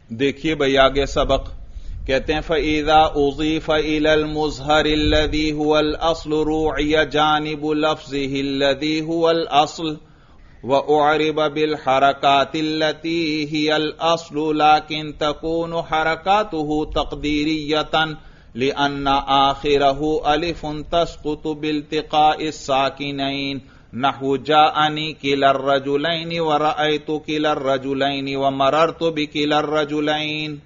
देखिए भाई आगे सबक कहते हैं फईदा उज़ीफ़ इलल मुज़हर अल्लज़ी हुवल अस्ल रूइया जानिबु लफ्ज़िही अल्लज़ी हुवल अस्ल व उअरिब बिल हरकातिल्लती हियल अस्ल लाकिन तकूनु हरकातुहु तक़दीरियतन लिअन्ना आखिरहु अलिफुन तस्क़ुतु बिल्तिक़ाइस साकिनैन नहु जाअनी किलर रजुलैन व रअयतु किलर रजुलैन व मररतु बिकिलर रजुलैन।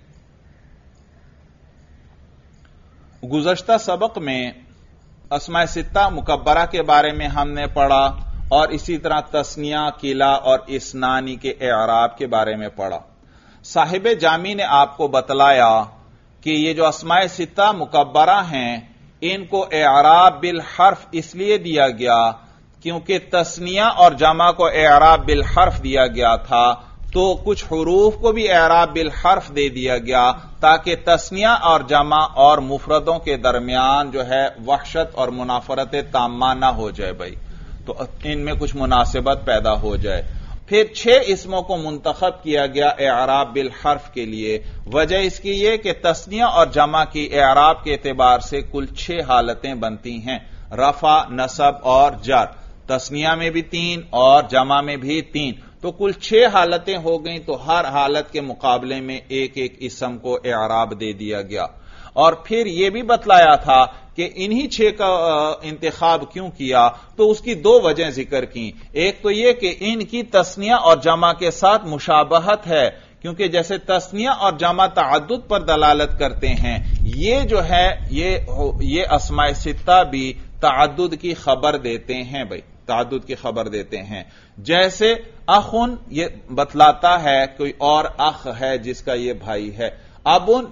गुज़श्ता सबक में अस्माए सित्ता मुकब्बरा के बारे में हमने पढ़ा और इसी तरह तस्निया, किला और इस्नानी के एराब के बारे में पढ़ा। साहिब जामी ने आपको बतलाया कि ये जो अस्माए सित्ता मुकब्बरा हैं इनको एराब बिल हर्फ इसलिए दिया गया क्योंकि तस्निया और जमा को एराब बिल हर्फ दिया गया था, तो कुछ हुरूफ को भी एराब बिल हर्फ दे दिया गया ताकि तस्निया और जमा और मुफरदों के दरमियान जो है वहशत और मुनाफरत ताम्मा ना हो जाए भाई, तो इनमें कुछ मुनासिबत पैदा हो जाए। फिर 6 इसमों को मुंतखब किया गया एराब बिल हर्फ के लिए। वजह इसकी ये कि तस्निया और जमा की एराब के एतबार से कुल 6 हालतें बनती हैं, रफा, नसब और जर। तस्निया में भी 3 और जमा में भी 3, तो कुल 6 हालतें हो गई। तो हर हालत के मुकाबले में एक एक इसम को एराब दे दिया गया। और फिर यह भी बतलाया था कि इन्हीं 6 का इंतखाब क्यों किया, तो उसकी 2 वजह जिक्र की। एक तो यह कि इनकी तस्निया और जमा के साथ मुशाबहत है, क्योंकि जैसे तस्निया और जमा तअद्दुद पर दलालत करते हैं, ये जो है ये अस्माए सित्ता भी तअद्दुद की खबर देते हैं भाई, तअद्दुद की खबर देते हैं। जैसे अखुन ये बतलाता है कोई और अख है जिसका ये भाई है, अबुन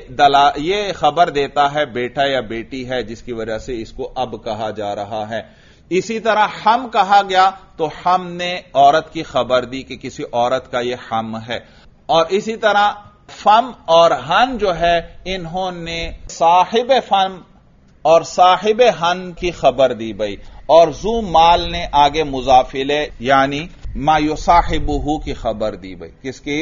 ये खबर देता है बेटा या बेटी है जिसकी वजह से इसको अब कहा जा रहा है। इसी तरह हम कहा गया तो हम ने औरत की खबर दी कि किसी औरत का ये हम है। और इसी तरह फम और हन जो है इन्होंने साहिब फम और साहिब हन की खबर दी भाई। और जू माल ने आगे मुजाफिले यानी मायुसाहिबुहु की खबर दी भाई। किसकी?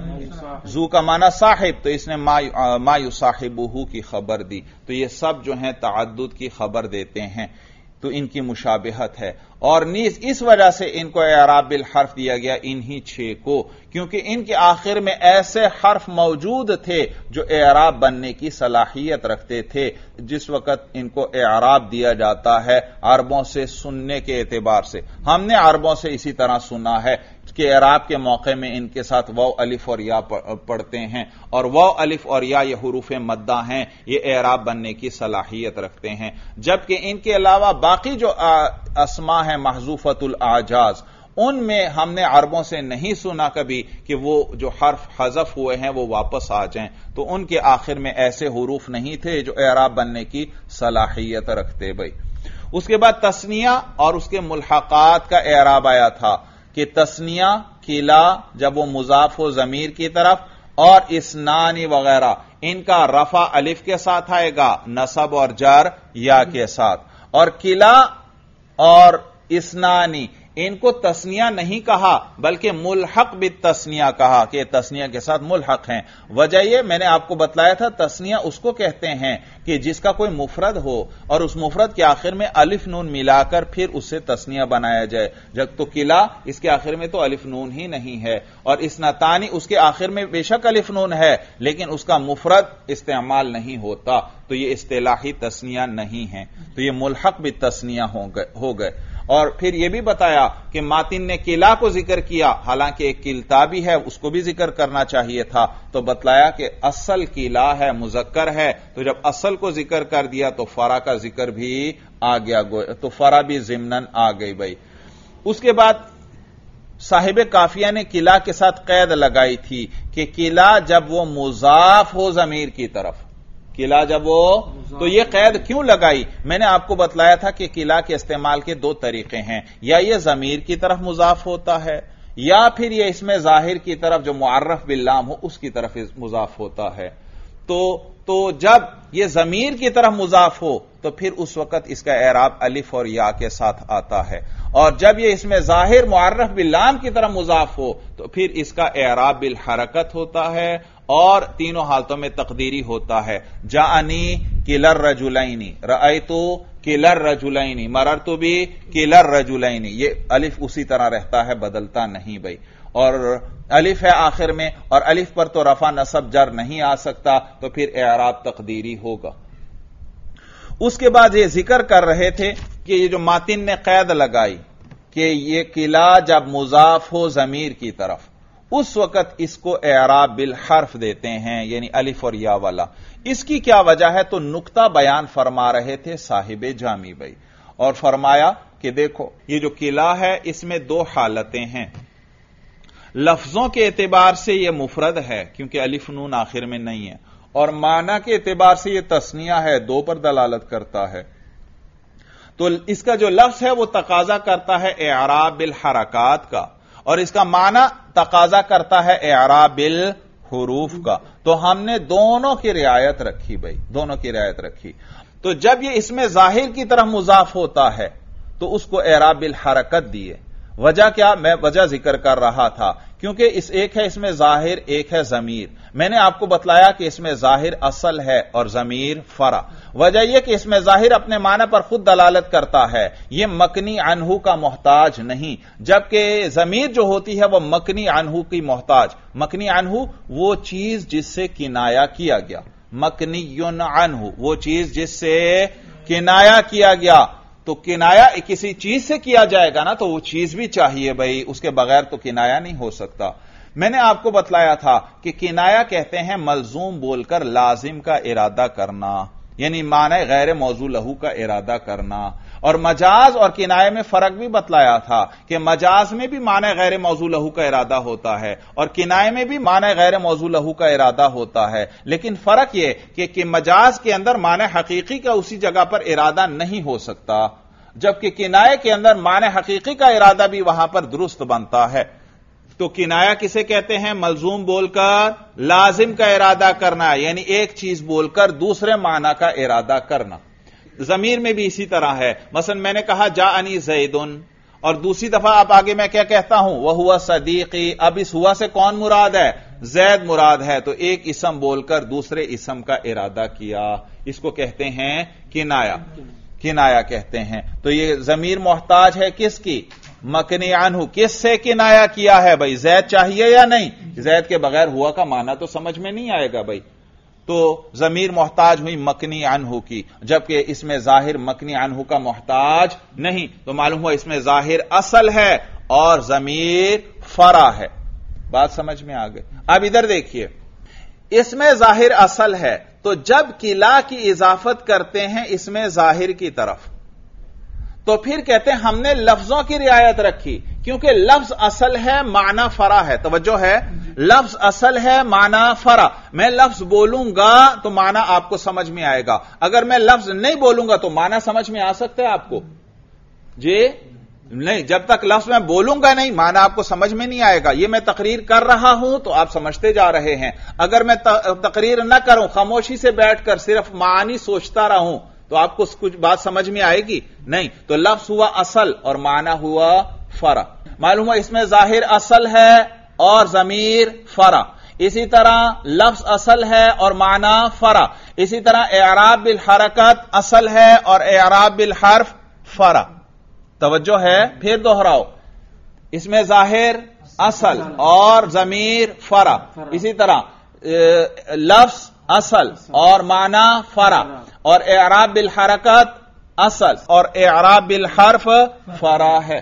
जू का माना साहिब, तो इसने मायुसाहिबुहु की खबर दी। तो ये सब जो हैं तअद्दुद की खबर देते हैं, तो इनकी मुशाबिहत है। और नीज इस वजह से इनको एराब बिल हर्फ दिया गया इन्हीं 6 को, क्योंकि इनके आखिर में ऐसे हर्फ मौजूद थे जो एराब बनने की सलाहियत रखते थे। जिस वक्त इनको एराब दिया जाता है अरबों से सुनने के एतबार से, हमने अरबों से इसी तरह सुना है कि एराब के मौके में इनके साथ वाव अलिफ और या पढ़ते हैं, और वाव अलिफ और या ये हुरूफ मद्दा हैं, ये एराब बनने की सलाहियत रखते हैं। जबकि इनके अलावा बाकी जो अस्मा है महजूफतुल आजाज, उनमें हमने अरबों से नहीं सुना कभी कि वो जो हर्फ हज़फ हुए हैं वो वापस आ जाएं, तो उनके आखिर में ऐसे हुरूफ नहीं थे जो एराब बनने की सलाहियत रखते भाई। उसके बाद तस्निया और उसके मुल्हकात का एराब आया था कि तस्निया, किला जब वो मुजाफ हो जमीर की तरफ, और इस्नानी वगैरह इनका रफा अलिफ के साथ आएगा, नसब और जर या के साथ। और किला और इस्नानी इनको तस्निया नहीं कहा बल्कि मुल्हक बित तस्निया कहा कि तस्निया के साथ मुल्हक हैं। वजह यह मैंने आपको बतलाया था, तस्निया उसको कहते हैं कि जिसका कोई मुफरद हो और उस मुफरद के आखिर में अलिफ नून मिलाकर फिर उससे तस्निया बनाया जाए। जब तो किला इसके आखिर में तो अलिफ नून ही नहीं है, और इस्नातानी उसके आखिर में बेशक अलिफ नून है लेकिन उसका मुफरद इस्तेमाल नहीं होता, तो ये इस्तिलाही तस्निया नहीं है, तो ये मुल्हक बित तस्निया हो गए। और फिर यह भी बताया कि मातिन ने किला को जिक्र किया, हालांकि एक किलता भी है उसको भी जिक्र करना चाहिए था, तो बतलाया कि असल किला है, मुजक्कर है, तो जब असल को जिक्र कर दिया तो फरा का जिक्र भी आ गया, तो फरा भी जिम्नन आ गई भाई। उसके बाद साहिब काफिया ने किला के साथ कैद लगाई थी कि किला जब वो मुजाफ हो जमीर की तरफ, किला जब वो, तो ये कैद क्यों लगाई? मैंने आपको बतलाया था कि किला के इस्तेमाल के 2 तरीके हैं, या ये जमीर की तरफ मुजाफ होता है या फिर ये इसमें जाहिर की तरफ जो मुअर्रफ बिल्लाम हो उसकी तरफ मुजाफ होता है। تو جب یہ ضمیر کی طرف مضاف ہو تو پھر اس وقت اس کا اعراب الف اور یا کے ساتھ آتا ہے، اور جب یہ اس میں ظاہر معرف باللام کی طرف مضاف ہو تو پھر اس کا اعراب بالحرکت ہوتا ہے، اور تینوں حالتوں میں تقدیری ہوتا ہے۔ جاءنی کلا الرجلین، رأیتو کلا الرجلین، مررت بی کلا الرجلین، یہ الف اسی طرح رہتا ہے، بدلتا نہیں بھائی، اور الف ہے آخر میں، اور الف پر تو رفع نصب جر نہیں آ سکتا، تو پھر اعراب تقدیری ہوگا۔ اس کے بعد یہ ذکر کر رہے تھے کہ یہ جو ماتن نے قید لگائی کہ یہ قلع جب مضاف ہو ضمیر کی طرف، اس وقت اس کو اعراب بالحرف دیتے ہیں، یعنی الف اور یا والا۔ اس کی کیا وجہ ہے؟ تو نقطہ بیان فرما رہے تھے صاحب جامی بھائی، اور فرمایا کہ دیکھو یہ جو قلع ہے اس میں دو حالتیں ہیں۔ لفظوں کے اعتبار سے یہ مفرد ہے کیونکہ الف نون آخر میں نہیں ہے، اور معنی کے اعتبار سے یہ تثنیہ ہے، دو پر دلالت کرتا ہے۔ تو اس کا جو لفظ ہے وہ تقاضا کرتا ہے اعراب بالحرکات کا، اور اس کا معنی تقاضا کرتا ہے اعراب بالحروف کا۔ تو ہم نے دونوں کی رعایت رکھی بھائی، دونوں کی رعایت رکھی۔ تو جب یہ اس میں ظاہر کی طرف مضاف ہوتا ہے تو اس کو اعراب بالحرکت دیے۔ وجہ کیا؟ میں وجہ ذکر کر رہا تھا، کیونکہ ایک ہے اس میں ظاہر، ایک ہے ضمیر۔ میں نے آپ کو بتلایا کہ اس میں ظاہر اصل ہے اور ضمیر فرع۔ وجہ یہ کہ اس میں ظاہر اپنے معنی پر خود دلالت کرتا ہے، یہ مکنی عنہ کا محتاج نہیں، جبکہ ضمیر جو ہوتی ہے وہ مکنی عنہ کی محتاج۔ مکنی عنہ وہ چیز جس سے کنایا کیا گیا، مکنی عنہ وہ چیز جس سے کنایا کیا گیا۔ تو کنایا کسی چیز سے کیا جائے گا نا تو وہ چیز بھی چاہیے بھائی، اس کے بغیر تو کنایا نہیں ہو سکتا۔ میں نے آپ کو بتلایا تھا کہ کنایا کہتے ہیں ملزوم بول کر لازم کا ارادہ کرنا، یعنی معنی غیر موضوع لہو کا ارادہ کرنا۔ اور مجاز اور کنایہ میں فرق بھی بتلایا تھا کہ مجاز میں بھی معنی غیر موضوع لہو کا ارادہ ہوتا ہے، اور کنایہ میں بھی معنی غیر موضوع لہو کا ارادہ ہوتا ہے، لیکن فرق یہ کہ مجاز کے اندر معنی حقیقی کا اسی جگہ پر ارادہ نہیں ہو سکتا، جبکہ کنایہ کے اندر معنی حقیقی کا ارادہ بھی وہاں پر درست بنتا ہے۔ تو کنایہ کسے کہتے ہیں؟ ملزوم بول کر لازم کا ارادہ کرنا، یعنی ایک چیز بول کر دوسرے معنی کا ارادہ کرنا۔ ضمیر میں بھی اسی طرح ہے، مثلا میں نے کہا جاءنی زیدن، اور دوسری دفعہ آپ آگے میں کیا کہتا ہوں؟ وہو صدیقی۔ اب اس ہوا سے کون مراد ہے؟ زید مراد ہے، تو ایک اسم بول کر دوسرے اسم کا ارادہ کیا، اس کو کہتے ہیں کنایہ، کنایہ کہتے ہیں۔ تو یہ ضمیر محتاج ہے کس کی؟ مکنی عنہ۔ کس سے کنایہ کیا ہے بھائی؟ زید چاہیے یا نہیں؟ زید کے بغیر ہوا کا معنی تو سمجھ میں نہیں آئے گا بھائی۔ تو ضمیر محتاج ہوئی مکنی عنہ کی، جبکہ اس میں ظاہر مکنی عنہ کا محتاج نہیں، تو معلوم ہوا اس میں ظاہر اصل ہے اور ضمیر فرع ہے۔ بات سمجھ میں آ گئی؟ اب ادھر دیکھیے، اس میں ظاہر اصل ہے، تو جب قلع کی اضافت کرتے ہیں اس میں ظاہر کی طرف تو پھر کہتے ہیں ہم نے لفظوں کی رعایت رکھی، کیونکہ لفظ اصل ہے معنی فرع ہے۔ توجہ ہے، لفظ اصل ہے معنی فرع۔ میں لفظ بولوں گا تو معنی آپ کو سمجھ میں آئے گا، اگر میں لفظ نہیں بولوں گا تو معنی سمجھ میں آ سکتا ہے آپ کو؟ جی نہیں، جب تک لفظ میں بولوں گا نہیں معنی آپ کو سمجھ میں نہیں آئے گا۔ یہ میں تقریر کر رہا ہوں تو آپ سمجھتے جا رہے ہیں، اگر میں تقریر نہ کروں، خاموشی سے بیٹھ کر صرف معانی سوچتا رہوں تو آپ کو کچھ بات سمجھ میں آئے گی نہیں۔ تو لفظ ہوا اصل اور معنی ہوا فرع۔ معلوم ہوا اس میں ظاہر اصل ہے اور ضمیر فرع، اسی طرح لفظ اصل ہے اور معنی فرع، اسی طرح اعراب بالحرکت اصل ہے اور اعراب بالحرف فرع۔ توجہ ہے، پھر دوہراؤ، اس میں ظاہر اصل اور ضمیر فرع، اسی طرح لفظ اصل اور معنی فرع، اور اعراب بالحرکت اصل اور اعراب بالحرف فرع ہے۔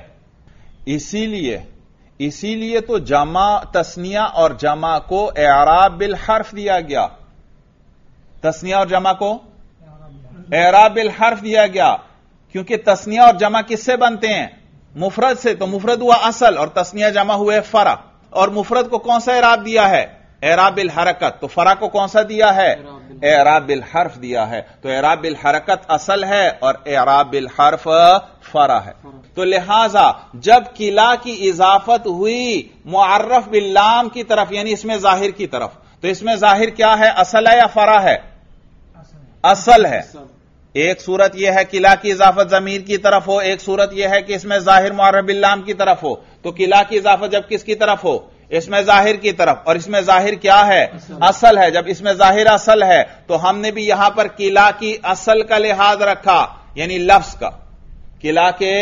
اسی لیے تو جمع تثنیہ اور جمع کو اعراب بالحرف دیا گیا، تثنیہ اور جمع کو اعراب بالحرف دیا گیا، کیونکہ تثنیہ اور جمع کس سے بنتے ہیں؟ مفرد سے، تو مفرد ہوا اصل اور تثنیہ جمع ہوئے فرع، اور مفرد کو کون سا اعراب دیا ہے؟ اعراب بالحرکت، تو فرع کو کون سا دیا ہے؟ اعراب بالحرف دیا ہے۔ تو اعراب بالحرکت اصل ہے اور اعراب بالحرف فرع ہے۔ تو لہذا جب قلع کی اضافت ہوئی معرف باللام کی طرف، یعنی اس میں ظاہر کی طرف، تو اس میں ظاہر کیا ہے؟ اصل ہے یا فرع ہے؟ اصل ہے۔ ایک صورت یہ ہے قلعہ کی اضافت ضمیر کی طرف ہو، ایک صورت یہ ہے کہ اس میں ظاہر معرب باللام کی طرف ہو۔ تو قلعہ کی اضافت جب کس کی طرف ہو؟ اس میں ظاہر کی طرف، اور اس میں ظاہر کیا ہے؟ اصل ہے۔ جب اس میں ظاہر اصل ہے تو ہم نے بھی یہاں پر قلعہ کی اصل کا لحاظ رکھا، یعنی لفظ کا۔ قلعہ کے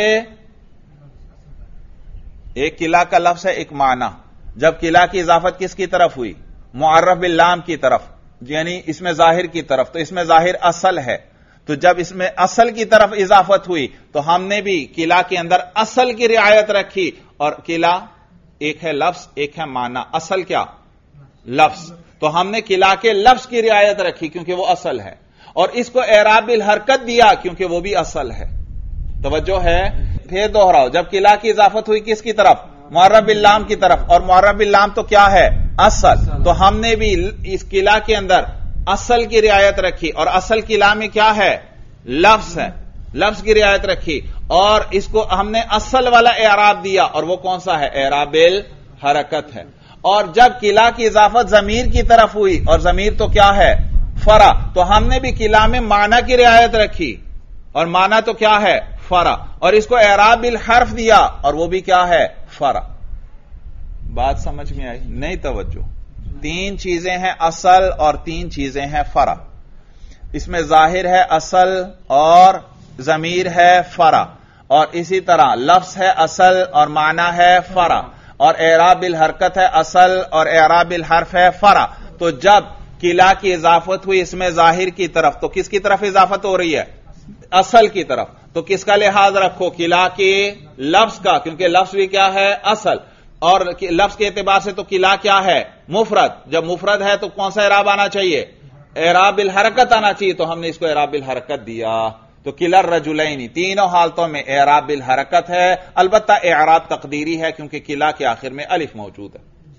ایک قلعہ کا لفظ ہے، ایک معنی۔ جب قلعہ کی اضافت کس کی طرف ہوئی؟ معرب باللام کی طرف، یعنی اس میں ظاہر کی طرف، تو اس میں ظاہر اصل ہے۔ تو جب اس میں اصل کی طرف اضافت ہوئی تو ہم نے بھی قلعہ کے اندر اصل کی رعایت رکھی، اور قلعہ ایک ہے لفظ، ایک ہے معنی۔ اصل کیا؟ لفظ۔ تو ہم نے قلعہ کے لفظ کی رعایت رکھی کیونکہ وہ اصل ہے، اور اس کو اعراب بالحرکت دیا کیونکہ وہ بھی اصل ہے۔ توجہ ہے؟ پھر دوہراؤ، جب قلعہ کی اضافت ہوئی کس کی طرف؟ معرب باللام کی طرف، اور معرب باللام تو کیا ہے؟ اصل۔ تو ہم نے بھی اس قلعہ کے اندر اصل کی رعایت رکھی، اور اصل قلعہ میں کیا ہے؟ لفظ ہے، لفظ کی رعایت رکھی، اور اس کو ہم نے اصل والا اعراب دیا، اور وہ کون سا ہے؟ اعراب بالحرکت ہے۔ اور جب قلعہ کی اضافت ضمیر کی طرف ہوئی، اور ضمیر تو کیا ہے؟ فرع، تو ہم نے بھی قلعہ میں معنی کی رعایت رکھی، اور معنی تو کیا ہے؟ فرع، اور اس کو اعراب بالحرف دیا، اور وہ بھی کیا ہے؟ فرع۔ بات سمجھ میں آئی؟ نہیں توجہ؟ تین چیزیں ہیں اصل، اور تین چیزیں ہیں فرع۔ اس میں ظاہر ہے اصل، اور ضمیر ہے فرع، اور اسی طرح لفظ ہے اصل اور معنی ہے فرع، اور اعراب بالحرکت ہے اصل اور اعراب بالحرف ہے فرع۔ تو جب قلعہ کی اضافت ہوئی اس میں ظاہر کی طرف، تو کس کی طرف اضافت ہو رہی ہے؟ اصل کی طرف۔ تو کس کا لحاظ رکھو؟ قلعہ کے لفظ کا، کیونکہ لفظ بھی کیا ہے؟ اصل، اور لفظ کے اعتبار سے تو قلعہ کیا ہے؟ مفرد۔ جب مفرد ہے تو کون سا اعراب آنا چاہیے؟ اعراب بالحرکت آنا چاہیے، تو ہم نے اس کو اعراب بالحرکت دیا۔ تو قلعہ الرجلین تینوں حالتوں میں اعراب بالحرکت ہے، البتہ اعراب تقدیری ہے کیونکہ قلعہ کے آخر میں الف موجود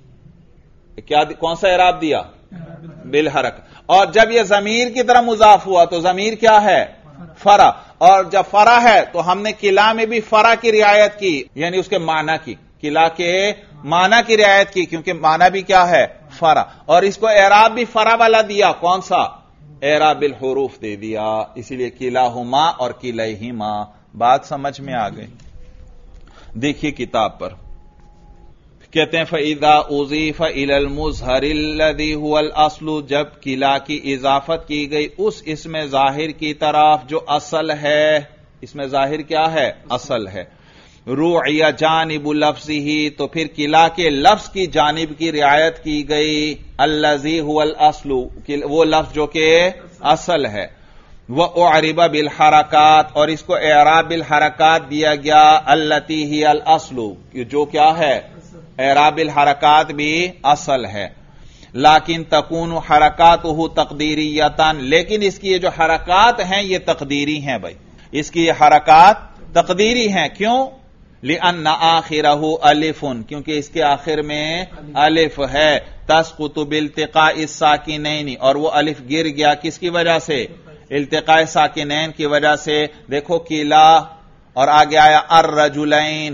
ہے۔ کیا کون سا اعراب دیا؟ بالحرکت۔ اور جب یہ ضمیر کی طرح مضاف ہوا تو ضمیر کیا ہے؟ فرع، اور جب فرع ہے تو ہم نے قلعہ میں بھی فرع کی رعایت کی، یعنی اس کے معنی کی، قلعہ کے معنی کی رعایت کی، کیونکہ معنی بھی کیا ہے؟ فرع، اور اس کو اعراب بھی فرع والا دیا، کون سا؟ اعراب بالحروف دے دیا، اسی لیے قلعہما اور قلعہما۔ بات سمجھ میں آ گئی؟ دیکھیے کتاب پر کہتے ہیں فَإِذَا أُضِيفَ إِلَى الْمُظْهَرِ الَّذِي هُوَ الْأَصْلُ، جب قلعہ کی اضافت کی گئی اس اسم ظاہر کی طرف جو اصل ہے۔ اسم ظاہر کیا ہے؟ اصل ہے۔ رُعِيَ جانب لفظه، تو پھر قلعہ کے لفظ کی جانب کی رعایت کی گئی، الَّذِي هُوَ الْأَصْلُ، وہ لفظ جو کہ اصل ہے۔ وَأُعْرِبَ بِالْحَرَكَاتِ، اور اس کو اعراب بالحرکات دیا گیا، الَّتِي هِيَ الْأَصْلُ، جو کیا ہے؟ اعراب الحرکات بھی اصل ہے۔ لیکن تکون حرکاتہ تقدیریتاً، لیکن اس کی یہ جو حرکات ہیں یہ تقدیری ہیں بھائی، اس کی یہ حرکات تقدیری ہیں۔ کیوں؟ لأن آخرہ الف، کیونکہ اس کے آخر میں الف ہے۔ تسقط بالتقاء الساکنین، اور وہ الف گر گیا کس کی وجہ سے؟ التقاء ساکنین کی وجہ سے۔ دیکھو قلعہ، اور آگے آیا الرجلین،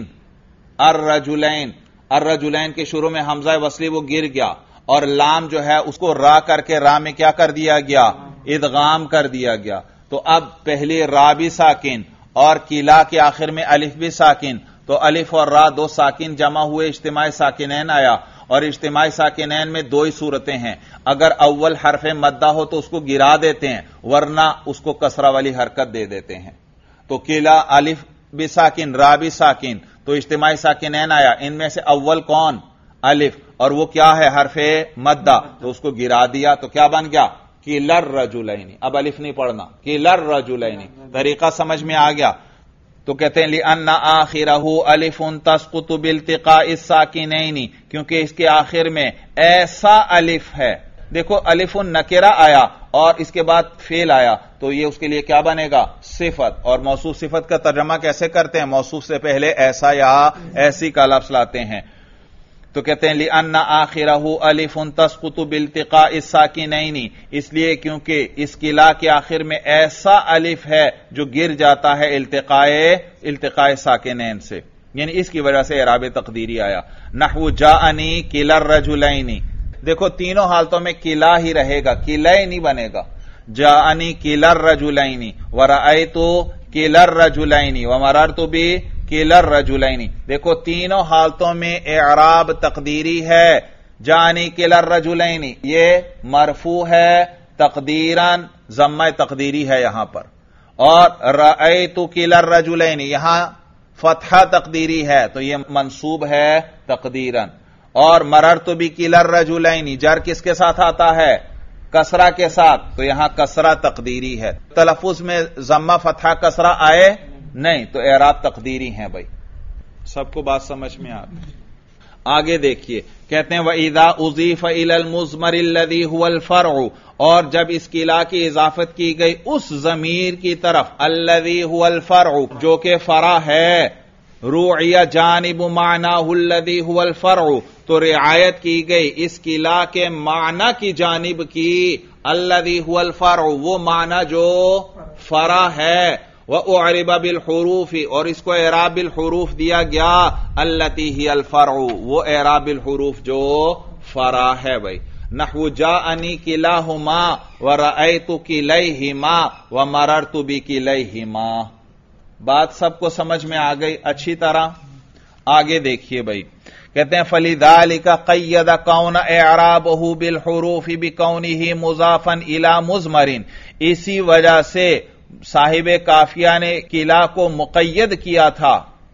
الرجلین، الرجلین کے شروع میں حمزہ وصلی وہ گر گیا، اور لام جو ہے اس کو را کر کے را میں کیا کر دیا گیا؟ ادغام کر دیا گیا۔ تو اب پہلی را بھی ساکن، اور قلعہ کے آخر میں الف بھی ساکن، تو الف اور را دو ساکن جمع ہوئے، اجتماع ساکنین آیا، اور اجتماع ساکنین میں دو ہی صورتیں ہیں، اگر اول حرف مدہ ہو تو اس کو گرا دیتے ہیں، ورنہ اس کو کسرہ والی حرکت دے دیتے ہیں۔ تو قلعہ الف بھی ساکن، را بھی ساکن، تو اجتماعی ساکنین آیا، ان میں سے اول کون؟ الف، اور وہ کیا ہے؟ حرف مدہ، تو اس کو گرا دیا، تو کیا بن گیا؟ قِلَ الرَّجُلَيْنِ۔ اب الف نہیں پڑھنا، قِلَ الرَّجُلَيْنِ، طریقہ سمجھ میں آ گیا؟ تو کہتے ہیں لِأَنَّ آخِرَهُ الف تسقط بالتقاء الساکنین، کیونکہ اس کے آخر میں ایسا الف ہے۔ دیکھو الف نکرہ آیا اور اس کے بعد فعل آیا، تو یہ اس کے لیے کیا بنے گا؟ صفت۔ اور موصوف صفت کا ترجمہ کیسے کرتے ہیں؟ موصوف سے پہلے ایسا یا ایسی کا لفظ لاتے ہیں۔ تو کہتے ہیں لِأَنَّ آخِرَهُ الف تسقط بالتقاء الساکنین، اس لیے کیونکہ اس قلعہ کے آخر میں ایسا الف ہے جو گر جاتا ہے التقاء ساکنین سے، یعنی اس کی وجہ سے اعراب تقدیری آیا۔ نحو جاءنی قِلَ الرَّجُلَيْنِ، دیکھو تینوں حالتوں میں کلا ہی رہے گا، کلئی نہیں بنے گا. جاءنی کلا الرجلین ورأیت کلا الرجلین ومررت بکلا الرجلین. دیکھو تینوں حالتوں میں اعراب تقدیری ہے. جاءنی کلا الرجلین یہ مرفوع ہے تقدیراً، ضمہ تقدیری ہے یہاں پر. اور رأیت کلا الرجلین یہاں فتحہ تقدیری ہے تو یہ منصوب ہے تقدیراً. اور مررت بکلا الرجلین جر کس کے ساتھ آتا ہے؟ کسرہ کے ساتھ، تو یہاں کسرہ تقدیری ہے. تلفظ میں ضمہ فتحہ کسرہ آئے نہیں تو اعراب تقدیری ہیں بھائی. سب کو بات سمجھ میں آتی؟ آگے دیکھیے کہتے ہیں وَإِذَا أُضِيفَ إِلَى الْمُضْمَرِ الَّذِي هُوَ الْفَرْعُ، اور جب اس کی لا کی اضافت کی گئی اس ضمیر کی طرف الَّذِي هُوَ الْفَرْعُ جو کہ فرع ہے، رُعِيَ جانب معناه الَّذِي هُوَ الْفَرْعُ تو رعایت کی گئی اس کی لا کے معنی کی جانب کی، الَّذِي هُوَ الْفَرْعُ وہ معنی جو فرع ہے. وَأُعْرِبَ بِالْحُرُوفِ اور اس کو اعراب بالحروف دیا گیا، الَّتِي هِيَ الْفَرْعُ وہ اعراب بالحروف جو فرع ہے بھائی. نحو جاءنی کلاہما ورأیت کلیہما ومررت بکلیہما. بات سب کو سمجھ میں آ گئی اچھی طرح؟ آگے دیکھیے بھائی کہتے ہیں فَلِذَلِكَ قَيَّدَ كَوْنَ اعرابه بالحروف بكونه مضافا الى مضمر. اسی وجہ سے صاحب کافیہ نے کلا کو مقید کیا تھا.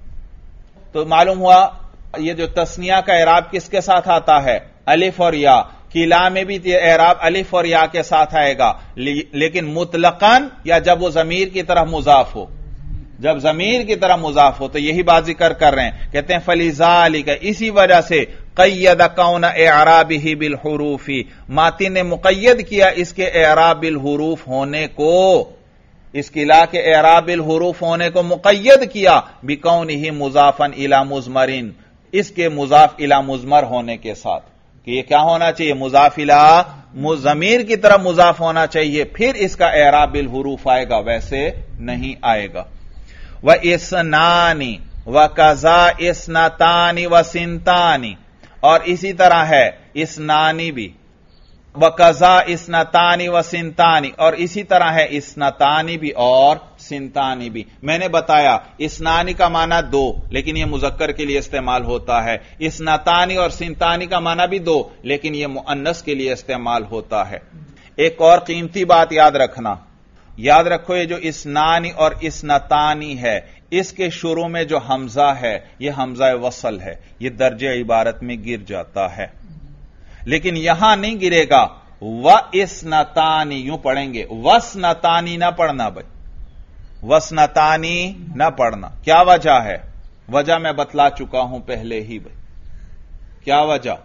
تو معلوم ہوا یہ جو تثنیہ کا اعراب کس کے ساتھ آتا ہے؟ الف اور یا. کلا میں بھی اعراب الف اور یا کے ساتھ آئے گا لیکن مطلقاً یا جب وہ ضمیر کی طرف مضاف ہو. جب ضمیر کی طرف مضاف ہو تو یہی بات ذکر کر رہے ہیں. کہتے ہیں فَلِذَلِكَ اسی وجہ سے قید کون اعرابہ بالحروف ماتن نے مقید کیا اس کے اعراب بالحروف ہونے کو، اس کی لا کے اعراب بالحروف ہونے کو مقید کیا بکونہ مضافا الی مضمر اس کے مضاف الی مضمر ہونے کے ساتھ کہ یہ کیا ہونا چاہیے؟ مضاف الی ضمیر کی طرف مضاف ہونا چاہیے پھر اس کا اعراب بالحروف آئے گا، ویسے نہیں آئے گا. وَإِسْنَانِ وَكَذَا اِسْنَتَانِ وَسِنْتَانِ اور اسی طرح ہے اسنانی بھی، وَكَذَا اِسْنَتَانِ وَسِنْتَانِ اور اسی طرح ہے اسنتانی بھی اور سنتانی بھی. میں نے بتایا اسنانی کا معنی دو لیکن یہ مذکر کے لیے استعمال ہوتا ہے، اسنتانی اور سنتانی کا معنی بھی دو لیکن یہ مؤنث کے لیے استعمال ہوتا ہے. ایک اور قیمتی بات یاد رکھنا، یاد رکھو یہ جو اسنانی اور اسنتانی ہے اس کے شروع میں جو حمزہ ہے یہ حمزہ وصل ہے، یہ درجہ عبارت میں گر جاتا ہے لیکن یہاں نہیں گرے گا. وَإِسْنَتَانِ یوں پڑھیں گے، وَسْنَتَانِ نہ پڑھنا بھائی، وَسْنَتَانِ نہ پڑھنا. کیا وجہ ہے؟ وجہ میں بتلا چکا ہوں پہلے ہی بھائی. کیا وجہ؟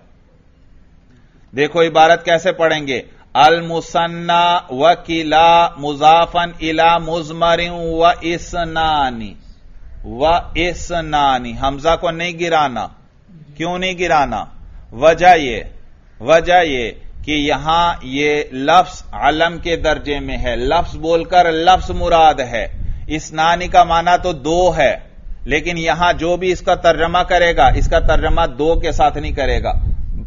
دیکھو عبارت کیسے پڑھیں گے، المثنى وکلا مضافا الى مضمر واسنان واسنان. حمزہ کو نہیں گرانا. کیوں نہیں گرانا؟ وجہ یہ کہ یہاں یہ لفظ علم کے درجے میں ہے، لفظ بول کر لفظ مراد ہے. اسنانی کا معنی تو دو ہے لیکن یہاں جو بھی اس کا ترجمہ کرے گا اس کا ترجمہ دو کے ساتھ نہیں کرے گا.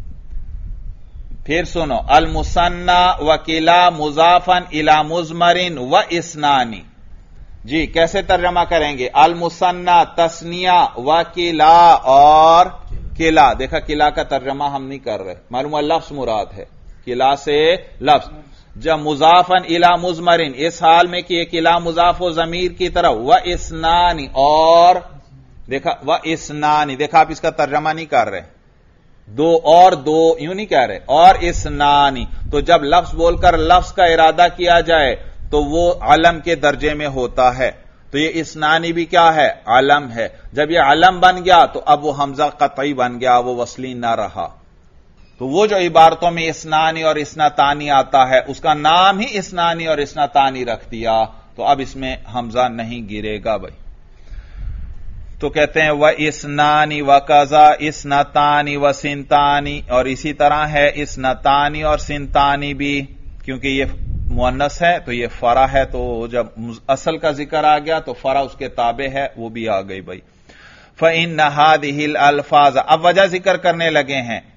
پھر سنو، المثنى وکلا مضافا الى مضمر واسنان. جی کیسے ترجمہ کریں گے؟ المثنى تثنیہ، وکلا اور کلا. دیکھا کلا کا ترجمہ ہم نہیں کر رہے، معلوم ہے لفظ مراد ہے، کلا سے لفظ. جب مضافا الى مضمر اس حال میں کہ یہ کلا مضاف و ضمیر کی طرف، واسنان اور دیکھا واسنان، دیکھا آپ اس کا ترجمہ نہیں کر رہے، دو اور دو یوں نہیں کہہ رہے، اور اسنانی. تو جب لفظ بول کر لفظ کا ارادہ کیا جائے تو وہ علم کے درجے میں ہوتا ہے. تو یہ اسنانی بھی کیا ہے؟ علم ہے. جب یہ علم بن گیا تو اب وہ حمزہ قطعی بن گیا، وہ وصلی نہ رہا. تو وہ جو عبارتوں میں اسنانی اور اسنتانی آتا ہے اس کا نام ہی اسنانی اور اسنتانی رکھ دیا تو اب اس میں حمزہ نہیں گرے گا بھائی. تو کہتے ہیں وَإِسْنَانِ وَكَذَا اِسْنَتَانِ وَسِنْتَانِ اور اسی طرح ہے اسنتانی اور سنتانی بھی، کیونکہ یہ مؤنث ہے تو یہ فرع ہے تو جب اصل کا ذکر آ گیا تو فرع اس کے تابع ہے، وہ بھی آ گئی بھائی. فَإِنَّ هَذِهِ الْأَلْفَاظَ اب وجہ ذکر کرنے لگے ہیں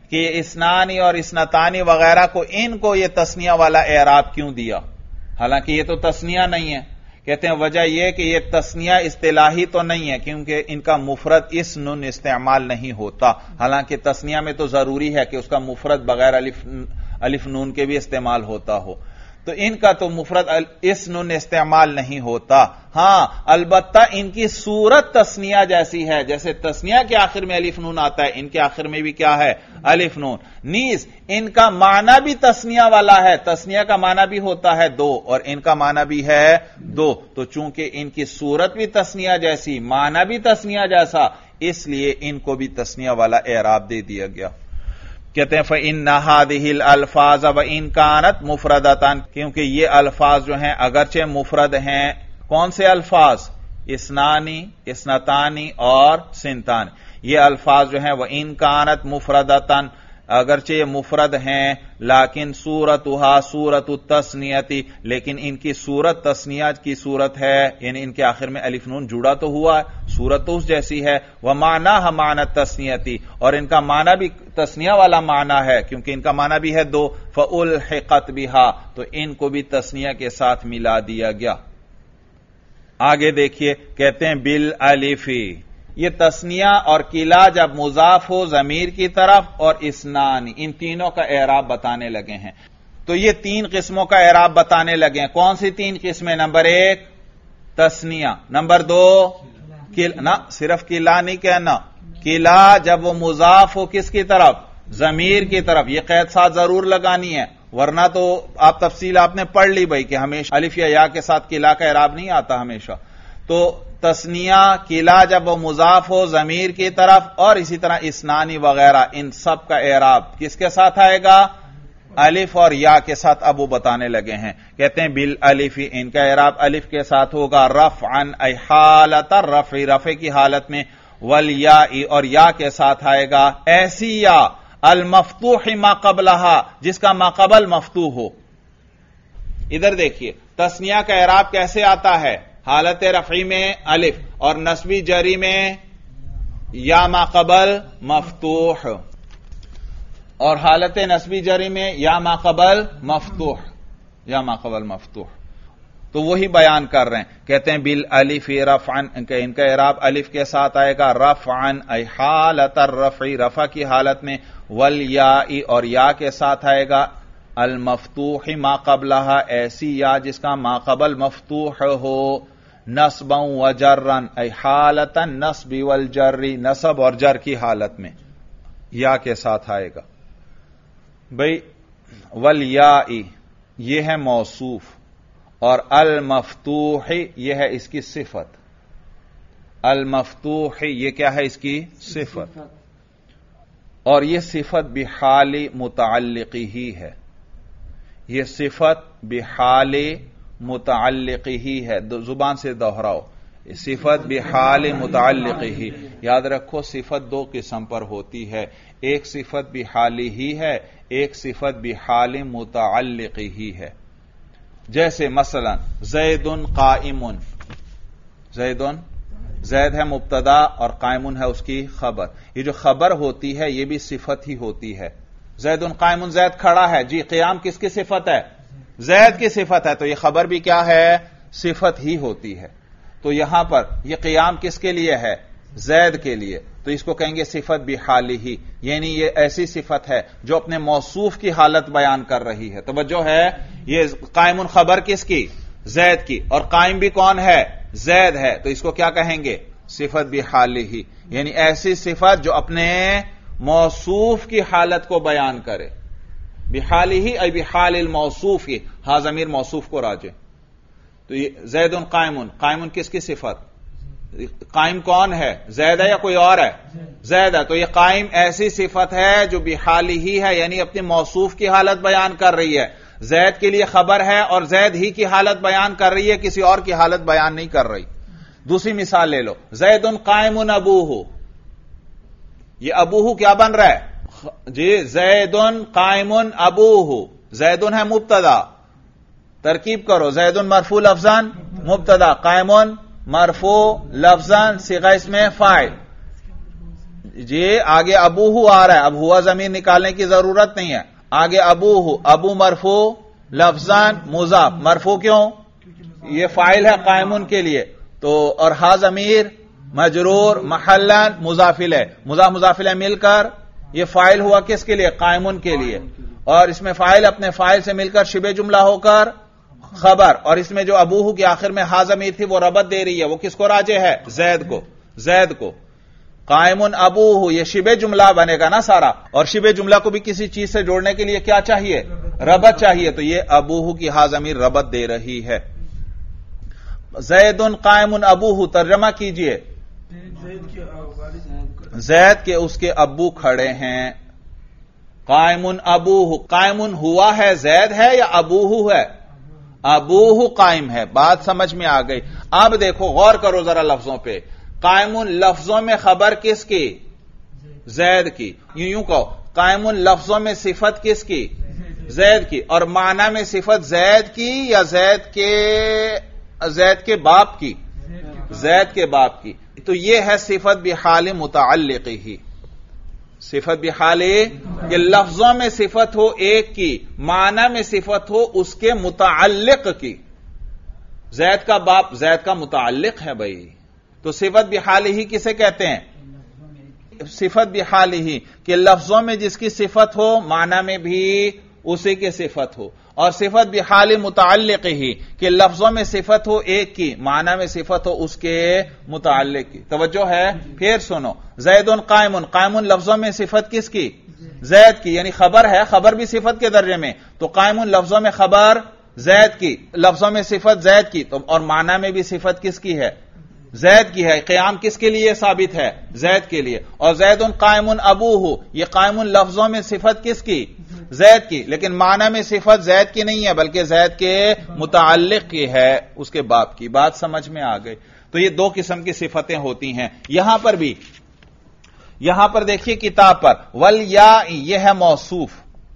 کہ یہ اسنانی اور اسنتانی وغیرہ کو ان کو یہ تسنیہ والا اعراب کیوں دیا، حالانکہ یہ تو تسنیہ نہیں ہے؟ کہتے ہیں وجہ یہ کہ یہ تسنیہ اصطلاحی تو نہیں ہے، کیونکہ ان کا مفرد اس نون استعمال نہیں ہوتا، حالانکہ تسنیہ میں تو ضروری ہے کہ اس کا مفرد بغیر الف نون کے بھی استعمال ہوتا ہو، تو ان کا تو مفرد اس نون استعمال نہیں ہوتا۔ ہاں البتہ ان کی صورت تسنیہ جیسی ہے، جیسے تسنیہ کے آخر میں الف نون آتا ہے، ان کے آخر میں بھی کیا ہے؟ الف نون۔ نیز ان کا معنی بھی تسنیہ والا ہے، تسنیہ کا معنی بھی ہوتا ہے دو اور ان کا معنی بھی ہے دو، تو چونکہ ان کی صورت بھی تسنیہ جیسی، معنی بھی تسنیہ جیسا، اس لیے ان کو بھی تسنیہ والا اعراب دے دیا گیا۔ کہتے ہیں فَإِنَّ هَذِهِ الْأَلْفَاظَ وَإِنْ كَانَتْ مُفْرَدَةً، کیونکہ یہ الفاظ جو ہیں اگرچہ مفرد ہیں، کون سے الفاظ؟ اسنانی، اسنتانی اور سنتان، یہ الفاظ جو ہیں وَإِنْ كَانَتْ مُفْرَدَةً، اگرچہ یہ مفرد ہیں، لیکن صورتها صورت التثنیتی، لیکن ان کی صورت تثنیہ کی صورت ہے، یعنی ان کے آخر میں الف نون جڑا تو ہوا ہے، صورت تو اس جیسی ہے، وَمَعْنَاهَ مَعْنَى التثنیتی، اور ان کا معنی بھی تثنیہ والا معنی ہے، کیونکہ ان کا معنی بھی ہے دو، فَأُلْحِقَتْ بِهَا، تو ان کو بھی تثنیہ کے ساتھ ملا دیا گیا۔ آگے دیکھیے، کہتے ہیں بالالف، یہ تثنیہ اور قلہ جب مضاف ہو ضمیر کی طرف اور اسنان، ان تینوں کا اعراب بتانے لگے ہیں، تو یہ تین قسموں کا اعراب بتانے لگے ہیں۔ کون سی تین قسمیں؟ نمبر ایک تثنیہ، نمبر دو نہ صرف قلہ نہیں کہنا، قلہ جب وہ مضاف ہو کس کی طرف؟ ضمیر کی طرف، یہ قید ساتھ ضرور لگانی ہے، ورنہ تو آپ تفصیل آپ نے پڑھ لی بھائی کہ ہمیشہ الف یا یا کے ساتھ قلہ کا اعراب نہیں آتا ہمیشہ، تو تثنیہ قلہ جب وہ مضاف ہو ضمیر کی طرف اور اسی طرح اسنانی وغیرہ، ان سب کا اعراب کس کے ساتھ آئے گا؟ الف اور یا کے ساتھ۔ اب وہ بتانے لگے ہیں، کہتے ہیں بالالف، ان کا اعراب الف کے ساتھ ہوگا، رفعا ای حالت الرفع، رفع کی حالت میں، والیاء، اور یا کے ساتھ آئے گا ایسی یا المفتوح ما قبلہا، جس کا ما قبل مفتوح ہو۔ ادھر دیکھیے تثنیہ کا اعراب کیسے آتا ہے؟ حالت رفعی میں الف اور نصبی جری میں یا ما قبل مفتوح، اور حالت نصبی جری میں یا ما قبل مفتوح، یا ما قبل مفتوح، تو وہی بیان کر رہے ہیں، کہتے ہیں بالالف رفعا، ان کا اعراب الف کے ساتھ آئے گا، رفعا ای حالت الرفع، رفع کی حالت میں، والیاء، اور یا کے ساتھ آئے گا المفتوح ما قبلہا، ایسی یا جس کا ما قبل مفتوح ہو، نصبا و جرا ای حالت النصب والجر، نصب اور جر کی حالت میں یا کے ساتھ آئے گا۔ بھئی والیاء یہ ہے موصوف، اور المفتوح یہ ہے اس کی صفت، المفتوح یہ کیا ہے؟ اس کی صفت، اور یہ صفت بحال متعلقی ہی ہے، یہ صفت بحال متعلقی ہی ہے، زبان سے دوہراؤ، صفت بحال متعلقی ہی، یاد رکھو صفت دو قسم پر ہوتی ہے، ایک صفت بحالی ہی ہے، ایک صفت بحال متعلقی ہی ہے۔ جیسے مثلا زید قائم، زید ہے مبتدا اور قائم ہے اس کی خبر، یہ جو خبر ہوتی ہے یہ بھی صفت ہی ہوتی ہے۔ زید قائم، زید کھڑا ہے، جی قیام کس کی صفت ہے؟ زید کی صفت ہے، تو یہ خبر بھی کیا ہے؟ صفت ہی ہوتی ہے۔ تو یہاں پر یہ قیام کس کے لیے ہے؟ زید کے لیے، تو اس کو کہیں گے صفت بحالی ہی، یعنی یہ ایسی صفت ہے جو اپنے موصوف کی حالت بیان کر رہی ہے۔ توجہ ہے، یہ قائم خبر کس کی؟ زید کی، اور قائم بھی کون ہے؟ زید ہے، تو اس کو کیا کہیں گے؟ صفت بحالی ہی، یعنی ایسی صفت جو اپنے موصوف کی حالت کو بیان کرے، بحالی ہی ای بحال الموصوف، ہا ضمیر موصوف کو راجع، تو یہ زید قائم، قائم کس کی صفت؟ قائم کون ہے؟ زید ہے یا کوئی اور ہے؟ زید ہے، تو یہ قائم ایسی صفت ہے جو بحالی ہی ہے، یعنی اپنے موصوف کی حالت بیان کر رہی ہے، زید کے لیے خبر ہے اور زید ہی کی حالت بیان کر رہی ہے، کسی اور کی حالت بیان نہیں کر رہی۔ دوسری مثال لے لو، زید قائم ابوہ، یہ ابوہ کیا بن رہا ہے؟ جی زید قائم ابوہ، زید ہے مبتدا، ترکیب کرو، زید مرفوع لفظاً مبتدا، قائم مرفوع لفظاً صیغہ اسم فاعل، یہ آگے ابوہ آ رہا ہے، اب ہوا ضمیر نکالنے کی ضرورت نہیں ہے، آگے ابوہ، ابو مرفوع لفظان مضاف، مرفوع کیوں؟ یہ فاعل ہے قائمن کے لیے، تو اور ہا ضمیر مجرور محلن مضاف الیہ، مضاف الیہ مل کر یہ فاعل ہوا کس کے لیے؟ قائمن کے لیے، اور اس میں فاعل اپنے فاعل سے مل کر شبہ جملہ ہو کر خبر، اور اس میں جو ابوہ کے آخر میں ہا ضمیر تھی وہ ربط دے رہی ہے، وہ کس کو راجع ہے؟ زید کو قائمن ابوہ، یہ شبہ جملہ بنے گا نا سارا، اور شبہ جملہ کو بھی کسی چیز سے جوڑنے کے لیے کیا چاہیے؟ ربط چاہیے، تو یہ ابوہ کی ہا ضمیر ربط دے رہی ہے۔ زید قائمن ابوہ، ترجمہ کیجئے، زید کے اس کے ابو کھڑے ہیں، قائمن ابوہ، قائمن ہوا ہے زید ہے یا ابوہ ہے؟ ابوہ قائم ہے، بات سمجھ میں آ گئی۔ اب دیکھو غور کرو ذرا لفظوں پہ، قائمن لفظوں میں خبر کس کی؟ زید کی، یوں کہو قائمن لفظوں میں صفت کس کی؟ زید کی، اور معنی میں صفت زید کی یا زید کے باپ کی؟ زید کے باپ کی، تو یہ ہے صفت بحال متعلق ہی، صفت بحال کہ لفظوں میں صفت ہو ایک کی، معنی میں صفت ہو اس کے متعلق کی۔ زید کا باپ زید کا متعلق ہے بھائی، تو صفت بحال ہی کسے کہتے ہیں؟ صفت بحال ہی کہ لفظوں میں جس کی صفت ہو معنی میں بھی اسی کی صفت ہو، اور صفت بحال متعلق ہی کہ لفظوں میں صفت ہو ایک کی، معنی میں صفت ہو اس کے متعلق کی۔ توجہ ہے؟ پھر سنو، زید قائمن، قائمن لفظوں میں صفت کس کی؟ زید کی، یعنی خبر ہے، خبر بھی صفت کے درجے میں، تو قائمن لفظوں میں خبر زید کی، لفظوں میں صفت زید کی، تو اور معنی میں بھی صفت کس کی ہے؟ زید کی ہے۔ قیام کس کے لیے ثابت ہے؟ زید کے لیے۔ اور زید قائمن ابوہ، یہ قائمن لفظوں میں صفت کس کی؟ زید کی، لیکن معنی میں صفت زید کی نہیں ہے بلکہ زید کے متعلق کی ہے، اس کے باپ کی۔ بات سمجھ میں آ گئی؟ تو یہ دو قسم کی صفتیں ہوتی ہیں۔ یہاں پر بھی، یہاں پر دیکھیے کتاب پر، والیاء یہ ہے موصوف،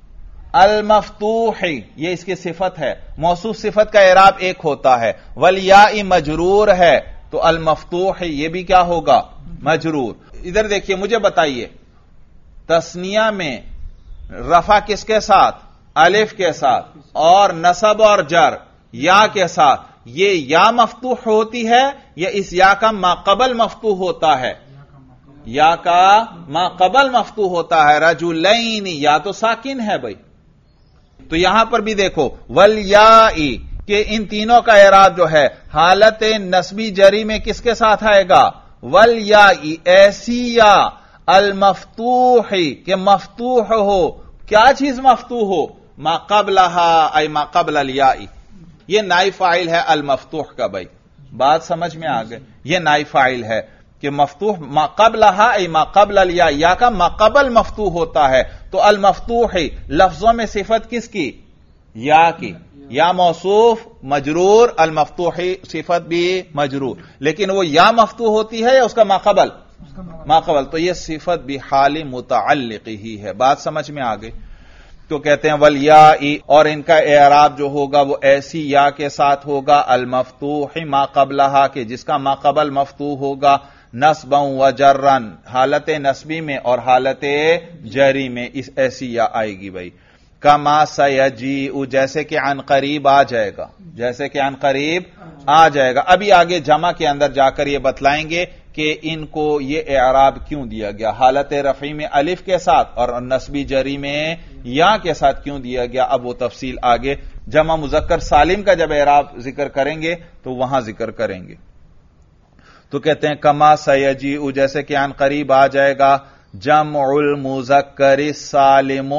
المفتوح یہ اس کی صفت ہے، موصوف صفت کا اعراب ایک ہوتا ہے، والیاء مجرور ہے تو المفتوح یہ بھی کیا ہوگا؟ مجرور۔ ادھر دیکھیے، مجھے بتائیے تثنیہ میں رفع کس کے ساتھ؟ الف کے ساتھ، اور نصب اور جر یا کے ساتھ، یہ یا مفتوح ہوتی ہے یا اس یا کا ما قبل مفتوح ہوتا ہے؟ یا کا ما قبل مفتوح ہوتا ہے۔ رجلین یا تو ساکن ہے بھائی، تو یہاں پر بھی دیکھو والیاء کہ ان تینوں کا اعراب جو ہے حالت نسبی جری میں کس کے ساتھ آئے گا؟ والیاء، ایسی یا المفتوح کہ مفتوح ہو، کیا چیز مفتوح ہو؟ ما قبلها ای ما قبل الیاء، یہ نائب فاعل ہے المفتوح کا بھائی، بات سمجھ میں آ گئے؟ یہ نائب فاعل ہے کہ مفتوح ما قبلها ای ما قبل الیاء، یا کا ما قبل مفتوح ہوتا ہے، تو المفتوح لفظوں میں صفت کس کی؟ یا کی، یا موصوف مجرور، المفتوح صفت بھی مجرور، لیکن وہ یا مفتوح ہوتی ہے یا اس کا ما قبل؟ ما قبل، تو یہ صفت بحال متعلق ہی ہے۔ بات سمجھ میں آ گئی؟ تو کہتے ہیں والیاء، اور ان کا اعراب جو ہوگا وہ ایسی یا کے ساتھ ہوگا، المفتوح ما قبلها کہ جس کا ما قبل مفتوح ہوگا، نصبا و جرن، حالت نصبی میں اور حالت جری میں اس ایسی یا آئے گی بھائی۔ کما سیجیء، جیسے کہ عن قریب آ جائے گا، جیسے کہ عن قریب آ جائے گا۔ ابھی آگے جمع کے اندر جا کر یہ بتلائیں گے کہ ان کو یہ اعراب کیوں دیا گیا، حالت رفعی میں الف کے ساتھ اور نصبی جری میں یا کے ساتھ کیوں دیا گیا، اب وہ تفصیل آگے جمع مذکر سالم کا جب اعراب ذکر کریں گے تو وہاں ذکر کریں گے۔ تو کہتے ہیں کما سیجیء، جیسے کہ عن قریب آ جائے گا، جمع المذکر السالم،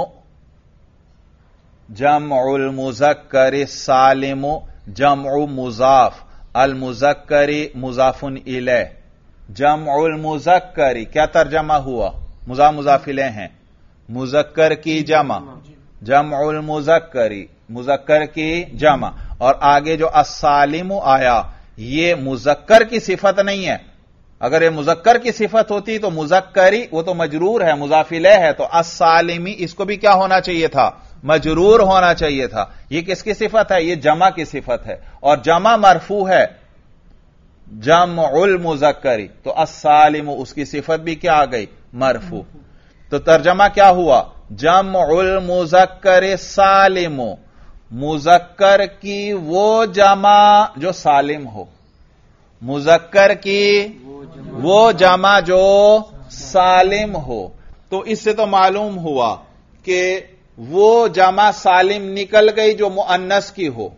جمع المذکر السالم، جمع مضاف، المذکر مضاف الیہ، جمع المذکر کیا ترجمہ ہوا؟ مضاف الیہ ہیں، مذکر کی جمع، جمع المذکر مذکر کی جمع، اور آگے جو السالم آیا یہ مذکر کی صفت نہیں ہے، اگر یہ مذکر کی صفت ہوتی تو مذکری وہ تو مجرور ہے، مضاف الیہ ہے، تو السالمی اس کو بھی کیا ہونا چاہیے تھا؟ مجرور ہونا چاہیے تھا۔ یہ کس کی صفت ہے؟ یہ جمع کی صفت ہے، اور جمع مرفوع ہے، جمع المذکری، تو السالم اس کی صفت بھی کیا آ گئی؟ مرفوع. تو ترجمہ کیا ہوا؟ جمع المذکر سالم، مذکر کی وہ جمع جو سالم ہو، مذکر کی وہ جمع جو سالم ہو. تو اس سے تو معلوم ہوا کہ وہ جمع سالم نکل گئی جو مؤنث کی ہو.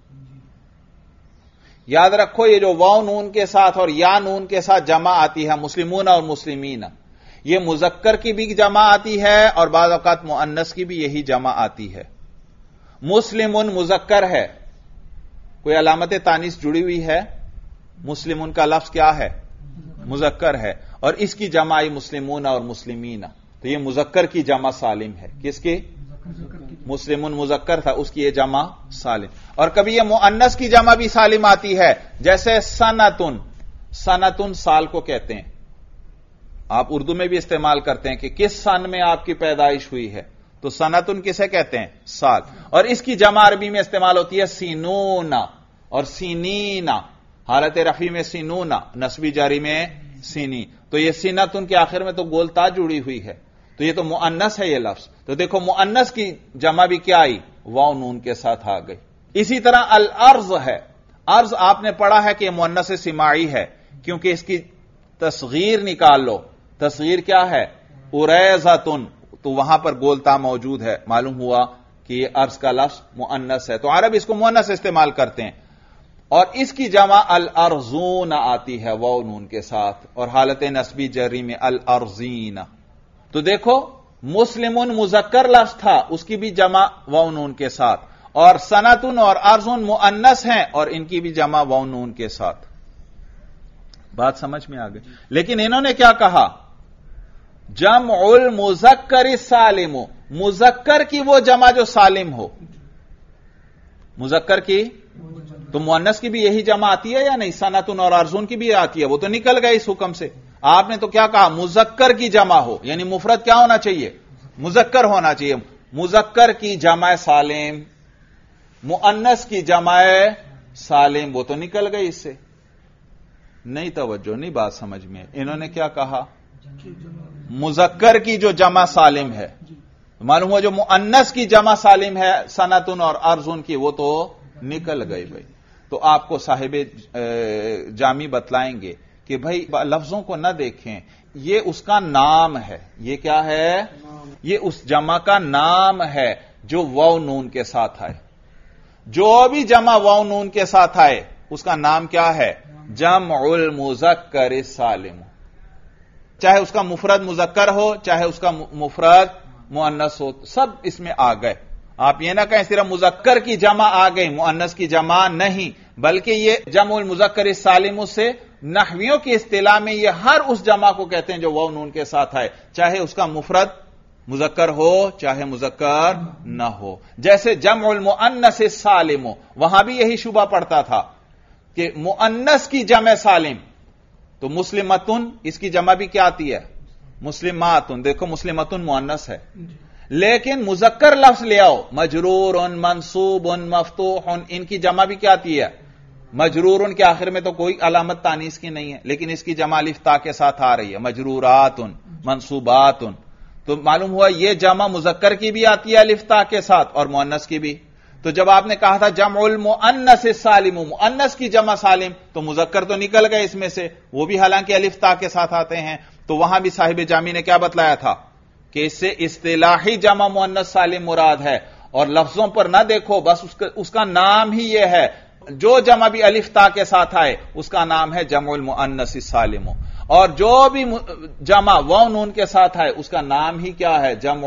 یاد رکھو یہ جو واو نون کے ساتھ اور یا نون کے ساتھ جمع آتی ہے مسلمون اور مسلمین، یہ مذکر کی بھی جمع آتی ہے اور بعض اوقات مؤنث کی بھی یہی جمع آتی ہے. مسلمون مذکر ہے، کوئی علامت تانیث جڑی ہوئی ہے؟ مسلمون کا لفظ کیا ہے؟ مذکر ہے، اور اس کی جمع آئی مسلمون اور مسلمین، تو یہ مذکر کی جمع سالم ہے. کس کی؟ مسلمون مذکر تھا، اس کی یہ جمع سالم. اور کبھی یہ مؤنث کی جمع بھی سالم آتی ہے، جیسے سنتن. سنتن سال کو کہتے ہیں، آپ اردو میں بھی استعمال کرتے ہیں کہ کس سن میں آپ کی پیدائش ہوئی ہے، تو سنتن کسے کہتے ہیں؟ سال. اور اس کی جمع عربی میں استعمال ہوتی ہے سینون اور سینینا، حالت رفیع میں سینونا، نسبی جاری میں سینی. تو یہ سینتن کے آخر میں تو گول تا جڑی ہوئی ہے، تو یہ تو مؤنث ہے یہ لفظ. تو دیکھو مؤنث کی جمع بھی کیا آئی؟ واو نون کے ساتھ آ گئی. اسی طرح الارض ہے. ارض آپ نے پڑھا ہے کہ یہ مؤنث سماعی ہے، کیونکہ اس کی تصغیر نکال لو. تصغیر کیا ہے؟ اریزتن، تو وہاں پر گولتا موجود ہے، معلوم ہوا کہ یہ ارض کا لفظ مؤنث ہے. تو عرب اس کو مؤنث استعمال کرتے ہیں. اور اس کی جمع الارضون آتی ہے واو نون کے ساتھ، اور حالت نسبی جری میں الارضین. تو دیکھو مسلمون مذکر لفظ تھا، اس کی بھی جمع واو نون کے ساتھ، اور سنتن اور ارزن مؤنث ہیں اور ان کی بھی جمع واو نون کے ساتھ. بات سمجھ میں آ گئی؟ لیکن انہوں نے کیا کہا؟ جمع المذکر سالم، مذکر کی وہ جمع جو سالم ہو. مذکر کی تو مؤنث کی بھی یہی جمع آتی ہے یا نہیں؟ سنتن اور ارزن کی بھی آتی ہے، وہ تو نکل گئے اس حکم سے. آپ نے تو کیا کہا؟ مذکر کی جمع ہو، یعنی مفرد کیا ہونا چاہیے؟ مذکر ہونا چاہیے. مذکر کی جمع سالم، مؤنث کی جمع سالم، وہ تو نکل گئی اس سے. نہیں توجہ، نہیں بات سمجھ میں. انہوں نے کیا کہا؟ مذکر کی جو جمع سالم ہے، معلوم ہوا جو مؤنث کی جمع سالم ہے سنتن اور ارزن کی، وہ تو نکل گئی. بھائی تو آپ کو صاحب جامی بتلائیں گے کہ بھائی لفظوں کو نہ دیکھیں، یہ اس کا نام ہے. یہ کیا ہے؟ یہ اس جمع کا نام ہے جو واو نون کے ساتھ آئے. جو بھی جمع واو نون کے ساتھ آئے اس کا نام کیا ہے؟ جمع المذکر سالم. چاہے اس کا مفرد مذکر ہو، چاہے اس کا مفرد مؤنث ہو، سب اس میں آ گئے. آپ یہ نہ کہیں صرف مذکر کی جمع آ گئی، مؤنث کی جمع نہیں، بلکہ یہ جمع المذکر سالم سے نحویوں کی اصطلاح میں یہ ہر اس جمع کو کہتے ہیں جو واو نون کے ساتھ آئے، چاہے اس کا مفرد مذکر ہو چاہے مذکر نہ ہو. جیسے جمع المؤنث سالم، وہاں بھی یہی شبہ پڑتا تھا کہ مؤنث کی جمع سالم، تو مسلمتن اس کی جمع بھی کیا آتی ہے؟ مسلماتن. دیکھو مسلمتن مؤنث ہے، لیکن مذکر لفظ لے آؤ، مجرور منصوب مفتوح، ان کی جمع بھی کیا آتی ہے؟ مجرور کے آخر میں تو کوئی علامت تانیث کی نہیں ہے، لیکن اس کی جمع الف تا کے ساتھ آ رہی ہے، مجرورات منصوبات. تو معلوم ہوا یہ جمع مذکر کی بھی آتی ہے الف تا کے ساتھ اور مؤنث کی بھی. تو جب آپ نے کہا تھا جمع المؤنث سالم، مؤنث کی جمع سالم، تو مذکر تو نکل گئے اس میں سے، وہ بھی حالانکہ الف تا کے ساتھ آتے ہیں. تو وہاں بھی صاحب جامی نے کیا بتلایا تھا کہ اس سے اصطلاحی جمع مؤنث سالم مراد ہے، اور لفظوں پر نہ دیکھو، بس اس کا نام ہی یہ ہے. جو جمع بھی الف تا کے ساتھ آئے اس کا نام ہے جمع المؤنث سالم، اور جو بھی جمع واو نون کے ساتھ آئے اس کا نام ہی کیا ہے؟ جمع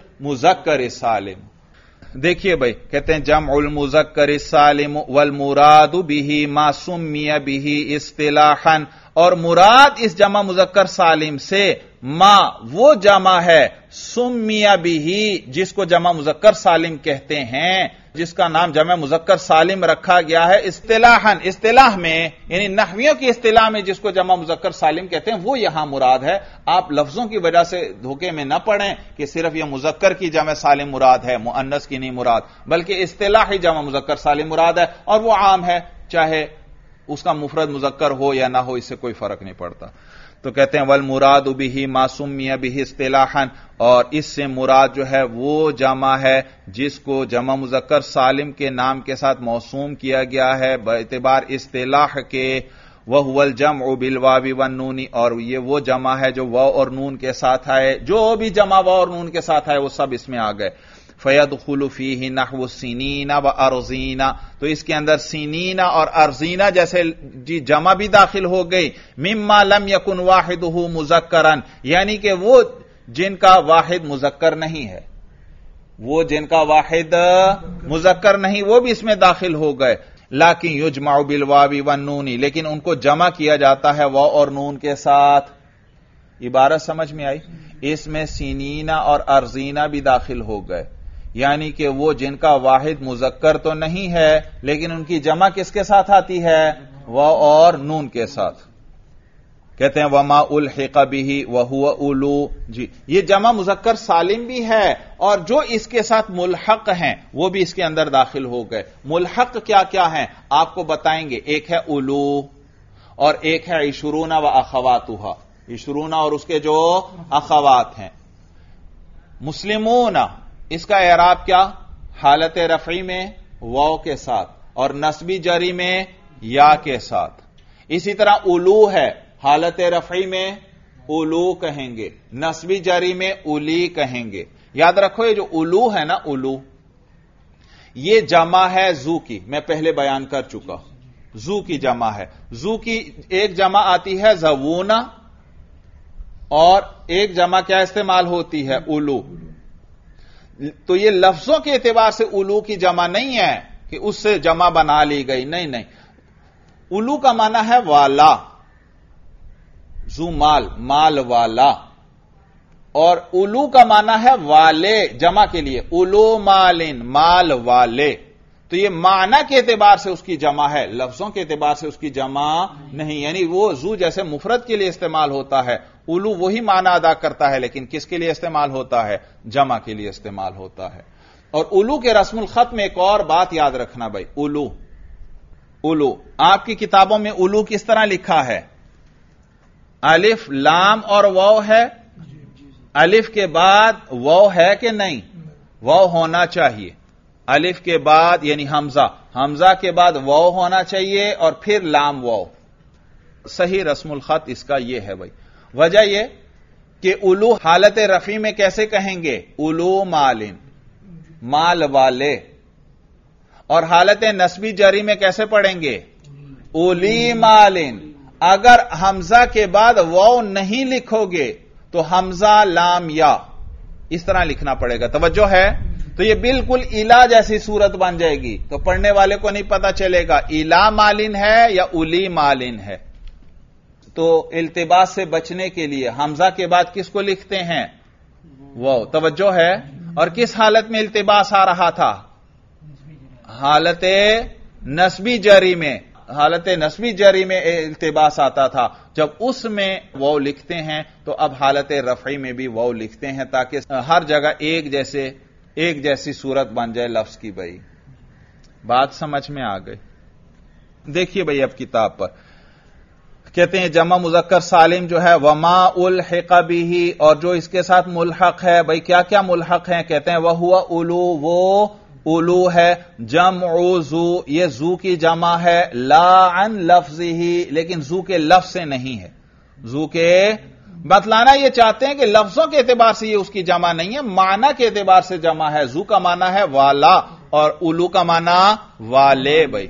المذکر سالم. دیکھیے بھائی، کہتے ہیں جمع المذکر سالم والمراد به ما سمی به اصطلاحا، اور مراد اس جمع مذکر سالم سے ما وہ جمع ہے سمی به، جس کو جمع مذکر سالم کہتے ہیں، جس کا نام جمع مذکر سالم رکھا گیا ہے اصطلاحاً، اصطلاح میں یعنی نحویوں کی اصطلاح میں جس کو جمع مذکر سالم کہتے ہیں وہ یہاں مراد ہے. آپ لفظوں کی وجہ سے دھوکے میں نہ پڑیں کہ صرف یہ مذکر کی جمع سالم مراد ہے، مؤنث کی نہیں مراد، بلکہ اصطلاحی جمع مذکر سالم مراد ہے، اور وہ عام ہے، چاہے اس کا مفرد مذکر ہو یا نہ ہو، اس سے کوئی فرق نہیں پڑتا. تو کہتے ہیں والمراد بہ ما سمی بہ اصطلاحا، اور اس سے مراد جو ہے وہ جمع ہے جس کو جمع مذکر سالم کے نام کے ساتھ موسوم کیا گیا ہے باعتبار اصطلاح کے، وہو الجمع بالواو والنون، اور یہ وہ جمع ہے جو واو اور نون کے ساتھ آئے، جو بھی جمع واو اور نون کے ساتھ آئے وہ سب اس میں آ گئے۔ فَيَدْخُلُ فِيهِ نَحْوُ السِّنِينَ وَأَرْضِينَ، تو اس کے اندر سینین اور ارضینہ جیسے جمع بھی داخل ہو گئی، مما لم یکن واحدہ مذکرا، یعنی کہ وہ جن کا واحد مذکر نہیں ہے، وہ جن کا واحد مذکر نہیں وہ بھی اس میں داخل ہو گئے، لیکن یجمع بالواو والنون، لیکن ان کو جمع کیا جاتا ہے واو اور نون کے ساتھ۔ عبارت سمجھ میں آئی؟ اس میں سینینہ اور ارضینہ بھی داخل ہو گئے، یعنی کہ وہ جن کا واحد مذکر تو نہیں ہے لیکن ان کی جمع کس کے ساتھ آتی ہے؟ واو اور نون کے ساتھ۔ کہتے ہیں وما الحق به وهو اولو، جی یہ جمع مذکر سالم بھی ہے اور جو اس کے ساتھ ملحق ہیں وہ بھی اس کے اندر داخل ہو گئے۔ ملحق کیا کیا ہیں آپ کو بتائیں گے، ایک ہے اولو اور ایک ہے عشرون و اخواتها، عشرون اور اس کے جو اخوات ہیں۔ مسلمون، اس کا اعراب کیا؟ حالت رفعی میں واو کے ساتھ اور نصبی جری میں یا کے ساتھ۔ اسی طرح اولو ہے، حالت رفعی میں اولو کہیں گے، نصبی جری میں اولی کہیں گے۔ یاد رکھو یہ جو اولو ہے نا، اولو یہ جمع ہے زو کی، میں پہلے بیان کر چکا، زو کی جمع ہے۔ زو کی ایک جمع آتی ہے زوونا اور ایک جمع کیا استعمال ہوتی ہے؟ اولو۔ تو یہ لفظوں کے اعتبار سے اولو کی جمع نہیں ہے کہ اس سے جمع بنا لی گئی، نہیں نہیں، اولو کا معنی ہے والا، زو مال، مال والا، اور اولو کا معنی ہے والے، جمع کے لیے اولو مالن، مال والے۔ تو یہ معنی کے اعتبار سے اس کی جمع ہے، لفظوں کے اعتبار سے اس کی جمع نہیں، یعنی وہ زو جیسے مفرد کے لیے استعمال ہوتا ہے، اولو وہی معنی ادا کرتا ہے لیکن کس کے لیے استعمال ہوتا ہے؟ جمع کے لیے استعمال ہوتا ہے۔ اور اولو کے رسم الخط میں ایک اور بات یاد رکھنا بھائی، اولو، اولو آپ کی کتابوں میں اولو کس طرح لکھا ہے؟ الف لام اور واو ہے، الف کے بعد واو ہے کہ نہیں؟ واو ہونا چاہیے، الف کے بعد یعنی حمزہ، حمزہ کے بعد واو ہونا چاہیے اور پھر لام واو۔ صحیح رسم الخط اس کا یہ ہے بھائی۔ وجہ یہ کہ اولو حالت رفع میں کیسے کہیں گے؟ اولو مالن، مال والے، اور حالت نسبی جری میں کیسے پڑھیں گے؟ اولی مالن۔ اگر حمزہ کے بعد واو نہیں لکھو گے تو حمزہ لام یا اس طرح لکھنا پڑے گا، توجہ ہے؟ تو یہ بالکل الا جیسی صورت بن جائے گی، تو پڑھنے والے کو نہیں پتا چلے گا الا مالن ہے یا اولی مالن ہے۔ تو التباس سے بچنے کے لیے حمزہ کے بعد کس کو لکھتے ہیں؟ واو، توجہ ہے؟ اور کس حالت میں التباس آ رہا تھا؟ حالت نسبی جری میں، حالت نسبی جری میں التباس آتا تھا، جب اس میں واو لکھتے ہیں تو اب حالت رفعی میں بھی واو لکھتے ہیں تاکہ ہر جگہ ایک جیسی صورت بن جائے لفظ کی۔ بھائی بات سمجھ میں آ گئی؟ دیکھیے بھائی اب کتاب پر کہتے ہیں جمع مذکر سالم جو ہے وما الحق به، اور جو اس کے ساتھ ملحق ہے، بھائی کیا کیا ملحق ہیں؟ کہتے ہیں وہو اولو، وہ اولو ہے، جمع زو، یہ زو کی جمع ہے، لا عن لفظه، لیکن زو کے لفظ سے نہیں ہے، زو کے بتلانا یہ چاہتے ہیں کہ لفظوں کے اعتبار سے یہ اس کی جمع نہیں ہے، معنی کے اعتبار سے جمع ہے۔ زو کا معنی ہے والا اور اولو کا معنی والے۔ بھائی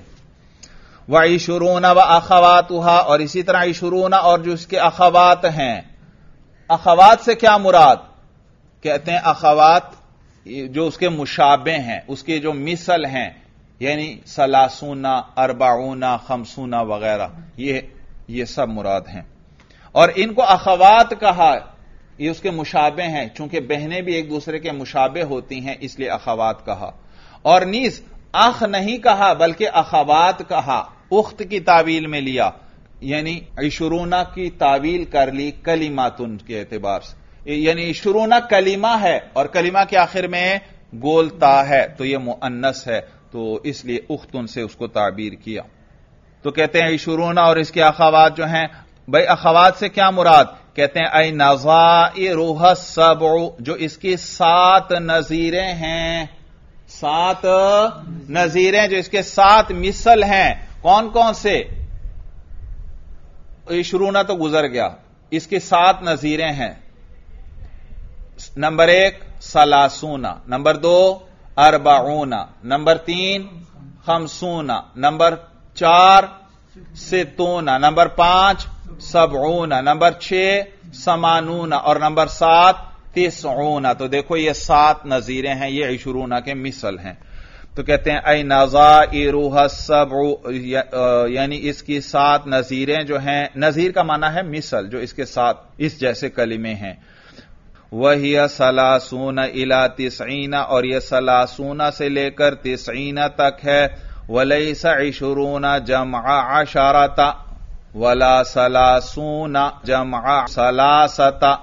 وعشرون واخواتها، اور اسی طرح عشرون اور جو اس کے اخوات ہیں۔ اخوات سے کیا مراد؟ کہتے ہیں اخوات جو اس کے مشابہ ہیں، اس کے جو مثل ہیں، یعنی سلاسون، اربعون، خمسون وغیرہ، یہ سب مراد ہیں۔ اور ان کو اخوات کہا، یہ اس کے مشابہ ہیں، چونکہ بہنیں بھی ایک دوسرے کے مشابہ ہوتی ہیں اس لیے اخوات کہا۔ اور نیز اخ نہیں کہا بلکہ اخوات کہا، اخت کی تعویل میں لیا، یعنی عشرون کی تعویل کر لی کلماتن کے اعتبار سے، یعنی عشرون کلمہ ہے اور کلمہ کے آخر میں گولتا ہے تو یہ مؤنث ہے، تو اس لیے اختن سے اس کو تعبیر کیا۔ تو کہتے ہیں عشرون اور اس کے اخوات جو ہیں بھائی اخوات سے کیا مراد؟ کہتے ہیں اے نظائرها السبع، جو اس کی 7 نظیریں ہیں، 7 نظیریں جو اس کے 7 مثل ہیں۔ کون کون سے؟ عشرون تو گزر گیا، اس کی 7 نظیریں ہیں۔ نمبر 1 ثلاثون، نمبر 2 اربعون، نمبر 3 خمسون، نمبر 4 ستون، نمبر 5 سبعون، نمبر 6 ثمانون اور نمبر 7 تسعون۔ تو دیکھو یہ 7 نظیریں ہیں، یہ عشرون کے مثل ہیں۔ تو کہتے ہیں اے نظائرها السبع، یعنی اس کی 7 نظیریں جو ہیں، نظیر کا معنی ہے مثل، جو اس کے ساتھ اس جیسے کلمے ہیں۔ وَهِيَ ثَلَاثُونَ إِلَىٰ تِسْعِينَ، اور یہ 30 سے لے کر 90 تک ہے۔ وَلَيْسَ عِشْرُونَ جَمْعَ عَشَرَةَ وَلَا 30 جَمْعَ ثَلَاثَةَ۔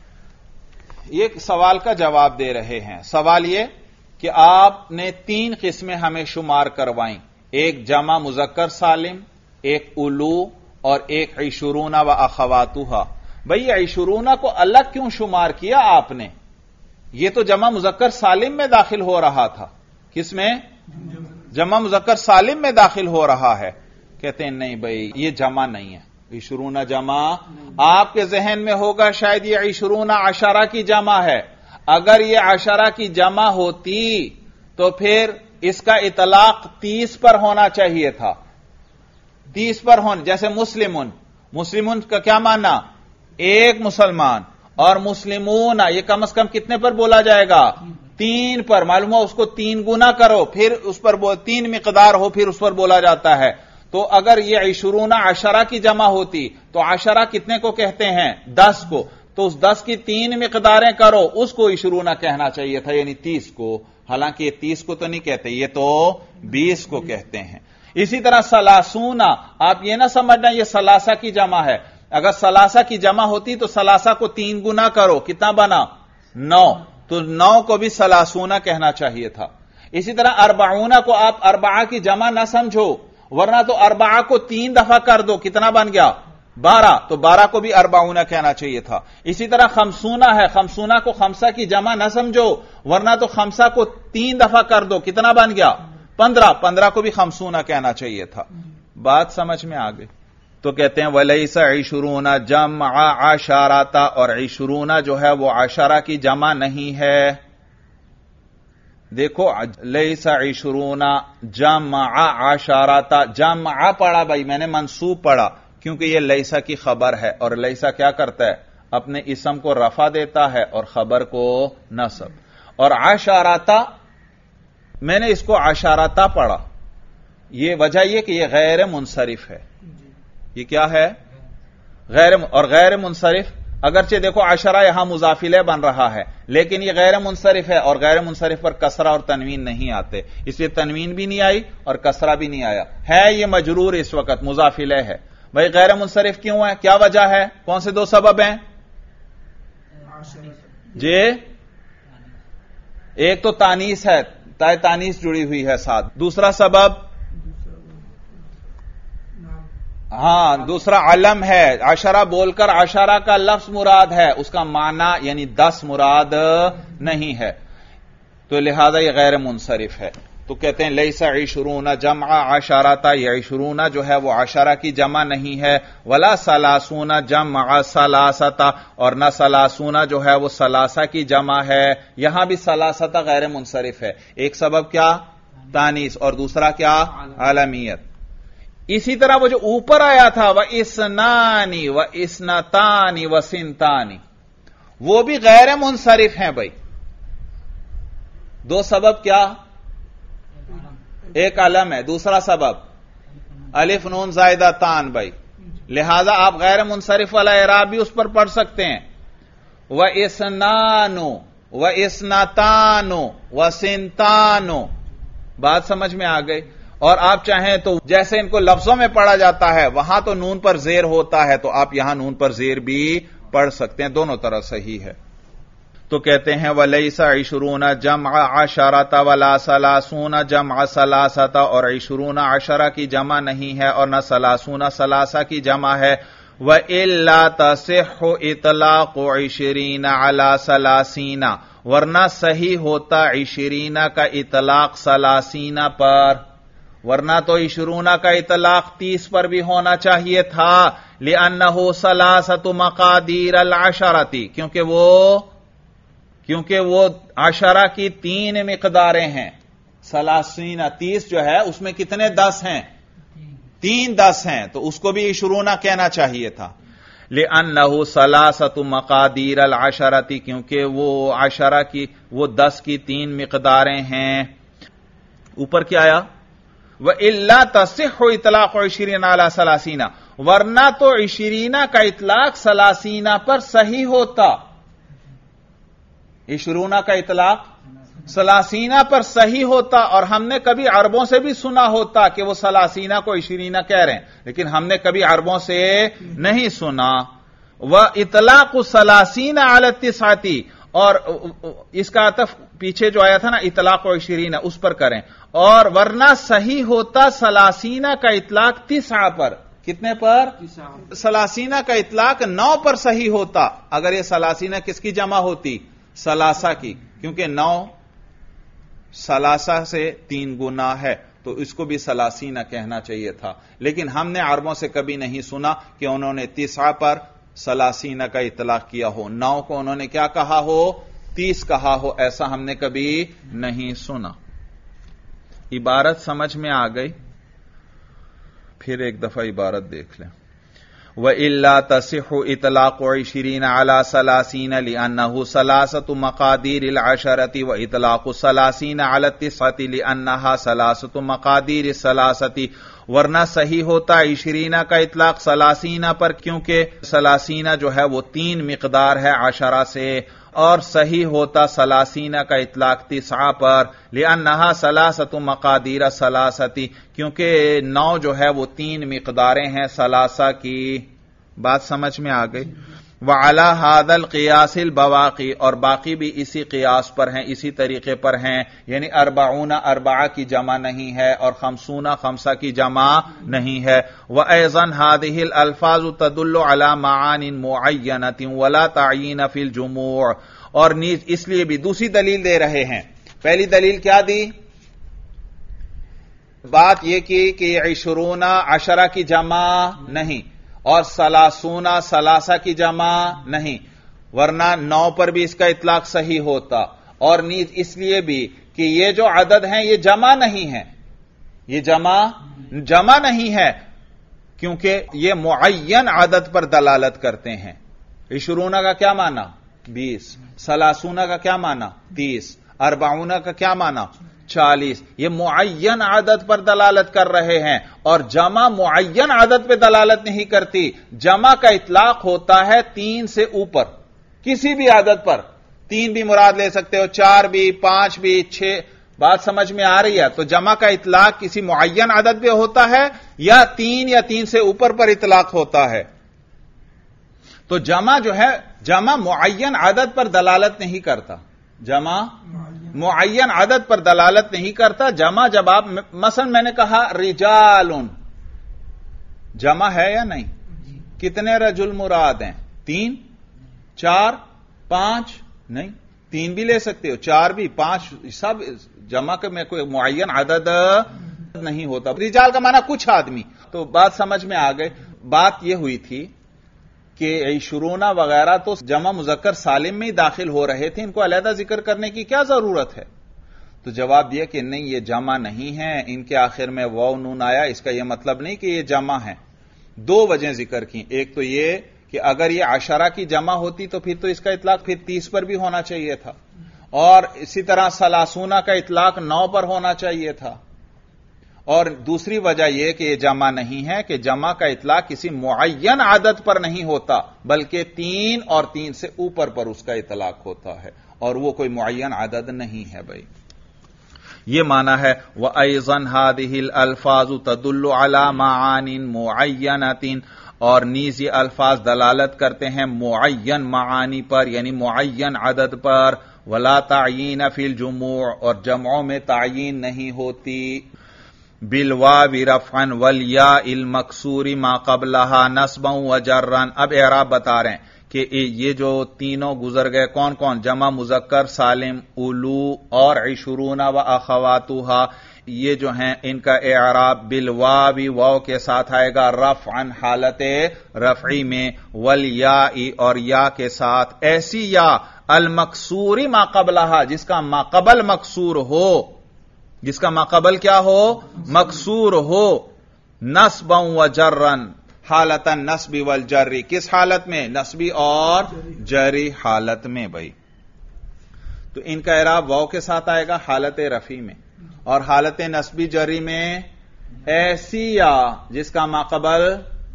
یہ سوال کا جواب دے رہے ہیں۔ سوال یہ کہ آپ نے 3 قسمیں ہمیں شمار کروائیں، ایک جمع مذکر سالم، ایک الو اور ایک عشرون و اخواتها۔ بھئی عشرون کو الگ کیوں شمار کیا آپ نے؟ یہ تو جمع مذکر سالم میں داخل ہو رہا تھا۔ کس میں؟ جمع مذکر سالم میں داخل ہو رہا ہے۔ کہتے ہیں نہیں بھئی یہ جمع نہیں ہے، عشرون جمع آپ کے ذہن میں ہوگا شاید یہ عشرون عشرہ کی جمع ہے۔ اگر یہ عشرہ کی جمع ہوتی تو پھر اس کا اطلاق 30 پر ہونا چاہیے تھا، 30 پر ہونا، جیسے مسلمون کا کیا معنی؟ ایک مسلمان، اور مسلمون یہ کم از کم کتنے پر بولا جائے گا؟ 3 پر۔ معلوم ہو اس کو 3 گنا کرو پھر اس پر 3 مقدار ہو پھر اس پر بولا جاتا ہے۔ تو اگر یہ عشرون عشرہ کی جمع ہوتی تو عشرہ کتنے کو کہتے ہیں؟ 10 کو، تو اس 10 کی 3 مقداریں کرو، اس کو عشرون کہنا چاہیے تھا، یعنی 30 کو۔ حالانکہ یہ 30 کو تو نہیں کہتے، یہ تو 20 کو کہتے ہیں۔ اسی طرح ثلاثون، آپ یہ نہ سمجھنا یہ ثلاثہ کی جمع ہے، اگر ثلاثہ کی جمع ہوتی تو ثلاثہ کو 3 گنا کرو، کتنا بنا؟ 9، تو 9 کو بھی ثلاثون کہنا چاہیے تھا۔ اسی طرح اربعون کو آپ اربعہ کی جمع نہ سمجھو، ورنہ تو اربعہ کو 3 دفعہ کر دو، کتنا بن گیا؟ 12، تو 12 کو بھی اربعون کہنا چاہیے تھا۔ اسی طرح خمسون ہے، خمسون کو خمسہ کی جمع نہ سمجھو، ورنہ تو خمسہ کو 3 دفعہ کر دو، کتنا بن گیا؟ 15 کو بھی خمسون کہنا چاہیے تھا۔ بات سمجھ میں آ گئی؟ تو کہتے ہیں وَلَيْسَ عِشْرُونَ جَمْعَ عَشَرَةَ، اور عشرون جو ہے وہ عشرہ کی جمع نہیں ہے۔ دیکھو لیس عشرون جمع عشرة، جمع پڑھا بھائی میں نے منصوب پڑھا کیونکہ یہ لیسا کی خبر ہے، اور لیسا کیا کرتا ہے؟ اپنے اسم کو رفع دیتا ہے اور خبر کو نصب۔ اور عشرة میں نے اس کو عشرة پڑھا، یہ وجہ یہ کہ یہ غیر منصرف ہے۔ یہ کیا ہے؟ غیر منصرف، اگرچہ دیکھو عشرہ یہاں مضاف الیہ بن رہا ہے لیکن یہ غیر منصرف ہے، اور غیر منصرف پر کسرہ اور تنوین نہیں آتے، اس لیے تنوین بھی نہیں آئی اور کسرہ بھی نہیں آیا ہے، یہ مجرور اس وقت مضاف الیہ ہے۔ بھائی غیر منصرف کیوں ہے؟ کیا وجہ ہے؟ کون سے 2 سبب ہیں جی؟ ایک تو تانیث ہے، تائے تانیث جڑی ہوئی ہے ساتھ، دوسرا سبب دوسرا علم ہے، عشرہ بول کر عشرہ کا لفظ مراد ہے، اس کا معنی یعنی 10 مراد نہیں ہے، تو لہذا یہ غیر منصرف ہے۔ تو کہتے ہیں لیس عشرون جمع عشرة، یہ عشرون جو ہے وہ عشرہ کی جمع نہیں ہے، ولا ثلاثون جمع ثلاثة، اور نہ ثلاثون جو ہے وہ ثلاثہ کی جمع ہے۔ یہاں بھی ثلاثة غیر منصرف ہے، ایک سبب کیا؟ تانیث، اور دوسرا کیا؟ علمیت۔ اسی طرح وہ جو اوپر آیا تھا وَإِثْنَانِ وَإِثْنَتَانِ وَثِنْتَانِ، وہ بھی غیر منصرف ہیں بھائی۔ 2 سبب کیا؟ ایک علم ہے، دوسرا سبب الف نون زائدہ تان بھائی، لہذا آپ غیر منصرف والا اعراب بھی اس پر پڑھ سکتے ہیں۔ وَإِثْنَانُ وَإِثْنَتَانُ وَثِنْتَانُ، بات سمجھ میں آ گئی؟ اور آپ چاہیں تو جیسے ان کو لفظوں میں پڑھا جاتا ہے وہاں تو نون پر زیر ہوتا ہے، تو آپ یہاں نون پر زیر بھی پڑھ سکتے ہیں، دونوں طرح صحیح ہے۔ تو کہتے ہیں وَلَيْسَ عِشْرُونَ جَمْعَ عَشَرَةَ وَلَا ثَلَاثُونَ جَمْعَ ثَلَاثَةَ، اور عشرون عشرہ کی جمع نہیں ہے اور نہ ثلاثون ثلاثہ کی جمع ہے۔ وَإِلَّا تَصِحُّ إِطْلَاقُ 20 عَلَى 30 ورنہ صحیح ہوتا 20 کا اطلاق 30 پر، ورنہ تو 20 کا اطلاق 30 پر بھی ہونا چاہیے تھا، لِأَنَّهُ 3 مقادیر العشرة کیونکہ وہ عشرہ کی 3 مقداریں ہیں۔ 30 جو ہے اس میں کتنے 10 ہیں؟ 3 10 ہیں، تو اس کو بھی 20 کہنا چاہیے تھا۔ لِأَنَّهُ 3 مقادیر العشرة کیونکہ وہ عشرہ کی وہ 10 کی 3 مقداریں ہیں۔ اوپر کیا آیا؟ وَإِلَّا تَصِحُّ إِطْلَاقُ 20 عَلَى 30 ورنہ تو 20 کا اطلاق 30 پر صحیح ہوتا، 20 کا اطلاق 30 پر صحیح ہوتا، اور ہم نے کبھی عربوں سے بھی سنا ہوتا کہ وہ 30 کو 20 کہہ رہے ہیں، لیکن ہم نے کبھی عربوں سے نہیں سنا۔ وَإِطْلَاقُ 30 عَلَى 9 اور اس کا عطف پیچھے جو آیا تھا نا اطلاق 20 اس پر کریں، اور ورنہ صحیح ہوتا 30 کا اطلاق 9 پر۔ کتنے پر؟ 30 کا اطلاق 9 پر صحیح ہوتا اگر یہ 30 کس کی جمع ہوتی؟ ثلاثہ کی، کیونکہ 9 ثلاثہ سے 3 گنا ہے تو اس کو بھی 30 کہنا چاہیے تھا، لیکن ہم نے عربوں سے کبھی نہیں سنا کہ انہوں نے 9 پر 30 کا اطلاق کیا ہو، 9 کو انہوں نے کیا کہا ہو؟ 30 کہا ہو، ایسا ہم نے کبھی نہیں سنا۔ عبارت سمجھ میں آ گئی؟ پھر ایک دفعہ عبارت دیکھ لیں۔ وَإِلَّا تَصِحُّ إِطْلَاقُ 20 عَلَى 30 لِأَنَّهُ 3 مقادیر العشرة وَإِطْلَاقُ 30 عَلَى 9 لِأَنَّهَا 3 مقادیر الثلاثة ورنہ صحیح ہوتا 20 کا اطلاق 30 پر کیونکہ 30 جو ہے وہ 3 مقدار ہے 10 سے، اور صحیح ہوتا 30 کا اطلاق 9 پر، لِأَنَّهَا 3 مقادیر الثلاثة کیونکہ 9 جو ہے وہ 3 مقداریں ہیں 3 کی۔ بات سمجھ میں آ گئی؟ وَعَلَى هَذَا الْقِيَاسِ الْبَوَاقِي اور باقی بھی اسی قیاس پر ہیں، اسی طریقے پر ہیں، یعنی 40 4 کی جمع نہیں ہے اور 50 5 کی جمع نہیں ہے۔ وَأَيْضًا هَذِهِ الْأَلْفَاظُ تَدُلُّ عَلَى مَعَانٍ مُعَيَّنَةٍ وَلَا تَعْيِينَ فِي الْجُمُوعِ اور نیز اس لیے بھی دوسری دلیل دے رہے ہیں۔ پہلی دلیل کیا دی؟ بات یہ کی کہ 20 10 کی جمع نہیں اور 30 3 کی جمع نہیں، ورنہ 9 پر بھی اس کا اطلاق صحیح ہوتا، اور نیز اس لیے بھی کہ یہ جو عدد ہیں یہ جمع نہیں ہے، یہ جمع نہیں ہے کیونکہ یہ معین عدد پر دلالت کرتے ہیں۔ 20 کا کیا معنی؟ 20، 30 کا کیا معنی؟ 30، 40 کا کیا معنی؟ 40۔ یہ معین عدد پر دلالت کر رہے ہیں، اور جمع معین عدد پہ دلالت نہیں کرتی، جمع کا اطلاق ہوتا ہے 3 سے اوپر، کسی بھی عدد پر 3 بھی مراد لے سکتے ہو، 4 بھی، 5 بھی، 6۔ بات سمجھ میں آ رہی ہے؟ تو جمع کا اطلاق کسی معین عدد پہ ہوتا ہے یا 3 یا 3 سے اوپر پر اطلاق ہوتا ہے۔ تو جمع جو ہے جمع معین عدد پر دلالت نہیں کرتا، جمع معین عدد پر دلالت نہیں کرتا۔ جمع جب آپ مثلا میں نے کہا رجال، جمع ہے یا نہیں؟ کتنے رجل مراد ہیں؟ 3 4 5 نہیں، 3 بھی لے سکتے ہو، 4 بھی، 5، سب جمع میں کوئی معین عدد نہیں ہوتا۔ رجال کا معنی کچھ آدمی۔ تو بات سمجھ میں آ گئی۔ بات یہ ہوئی تھی کہ 20 وغیرہ تو جمع مذکر سالم میں ہی داخل ہو رہے تھے، ان کو علیحدہ ذکر کرنے کی کیا ضرورت ہے؟ تو جواب دیا کہ نہیں، یہ جمع نہیں ہے، ان کے آخر میں واو نون آیا، اس کا یہ مطلب نہیں کہ یہ جمع ہے۔ 2 وجہیں ذکر کی، ایک تو یہ کہ اگر یہ 10 کی جمع ہوتی تو پھر تو اس کا اطلاق پھر 30 پر بھی ہونا چاہیے تھا، اور اسی طرح 30 کا اطلاق 9 پر ہونا چاہیے تھا، اور دوسری وجہ یہ کہ یہ جمع نہیں ہے کہ جمع کا اطلاق کسی معین عدد پر نہیں ہوتا بلکہ 3 اور 3 سے اوپر پر اس کا اطلاق ہوتا ہے، اور وہ کوئی معین عدد نہیں ہے بھائی۔ یہ معنی ہے وَأَيْضًا هَذِهِ الْأَلْفَاظُ تَدُلُّ عَلَى مَعَانٍ مُعَيَّنَةٍ اور نیز یہ الفاظ دلالت کرتے ہیں معین معانی پر، یعنی معین عدد پر۔ وَلَا تَعْيِينَ فِي الْجُمُوعِ اور جمعوں میں تعیین نہیں ہوتی۔ बिलवावी रफअन वलिया इल मकसूरी मा कबलहा नस्बन व जर्रन। अब एराब बता रहे हैं कि ये जो तीनों गुजर गए कौन कौन, जमा मुजक्कर सालिम, उलू और इशरूना व अखवातुहा, ये जो हैं इनका एराब बिलवावी वाव के साथ आएगा रफअन हालत रफई में, वल याई और या के साथ, ऐसी या अल मकसूरी मा कबलहा जिसका माकबल मकसूर हो, जिसका माकबल क्या हो, मकसूर हो, नस्बन व जर्रन हालतन नस्बी वल जर्री, किस हालत में, नस्बी और जरी हालत में। भाई तो इनका एराब वाव के साथ आएगा हालत रफी में, और हालत नस्बी जरी में ऐसी या जिसका माकबल,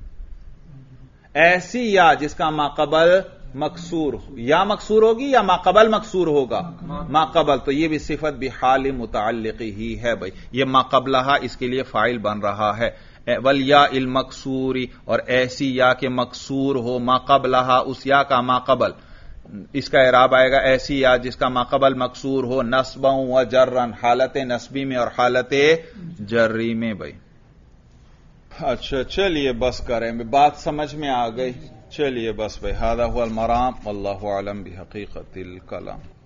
ऐसी या जिसका माकबल मकसूर, या मकसूर होगी या माकबल मकसूर होगा, माकबल, तो ये भी सिफत बिहाल मुतअल्लिक़ी ही है। भाई ये माकबलहा इसके लिए फाइल बन रहा है, वल या इल मकसूरी, और ऐसी या के मकसूर हो, माकबलहा उस या का माकबल, इसका इराब आएगा ऐसी या जिसका माकबल मकसूर हो, नस्बन व जर्रन हालत नस्बी में और हालत जर्री में। भाई अच्छा चलिए बस करें, बात समझ में आ गई, चलिए बस भाई, हादा हुवल मराम वल्लाहु आलम बिहकीकतिल कलाम।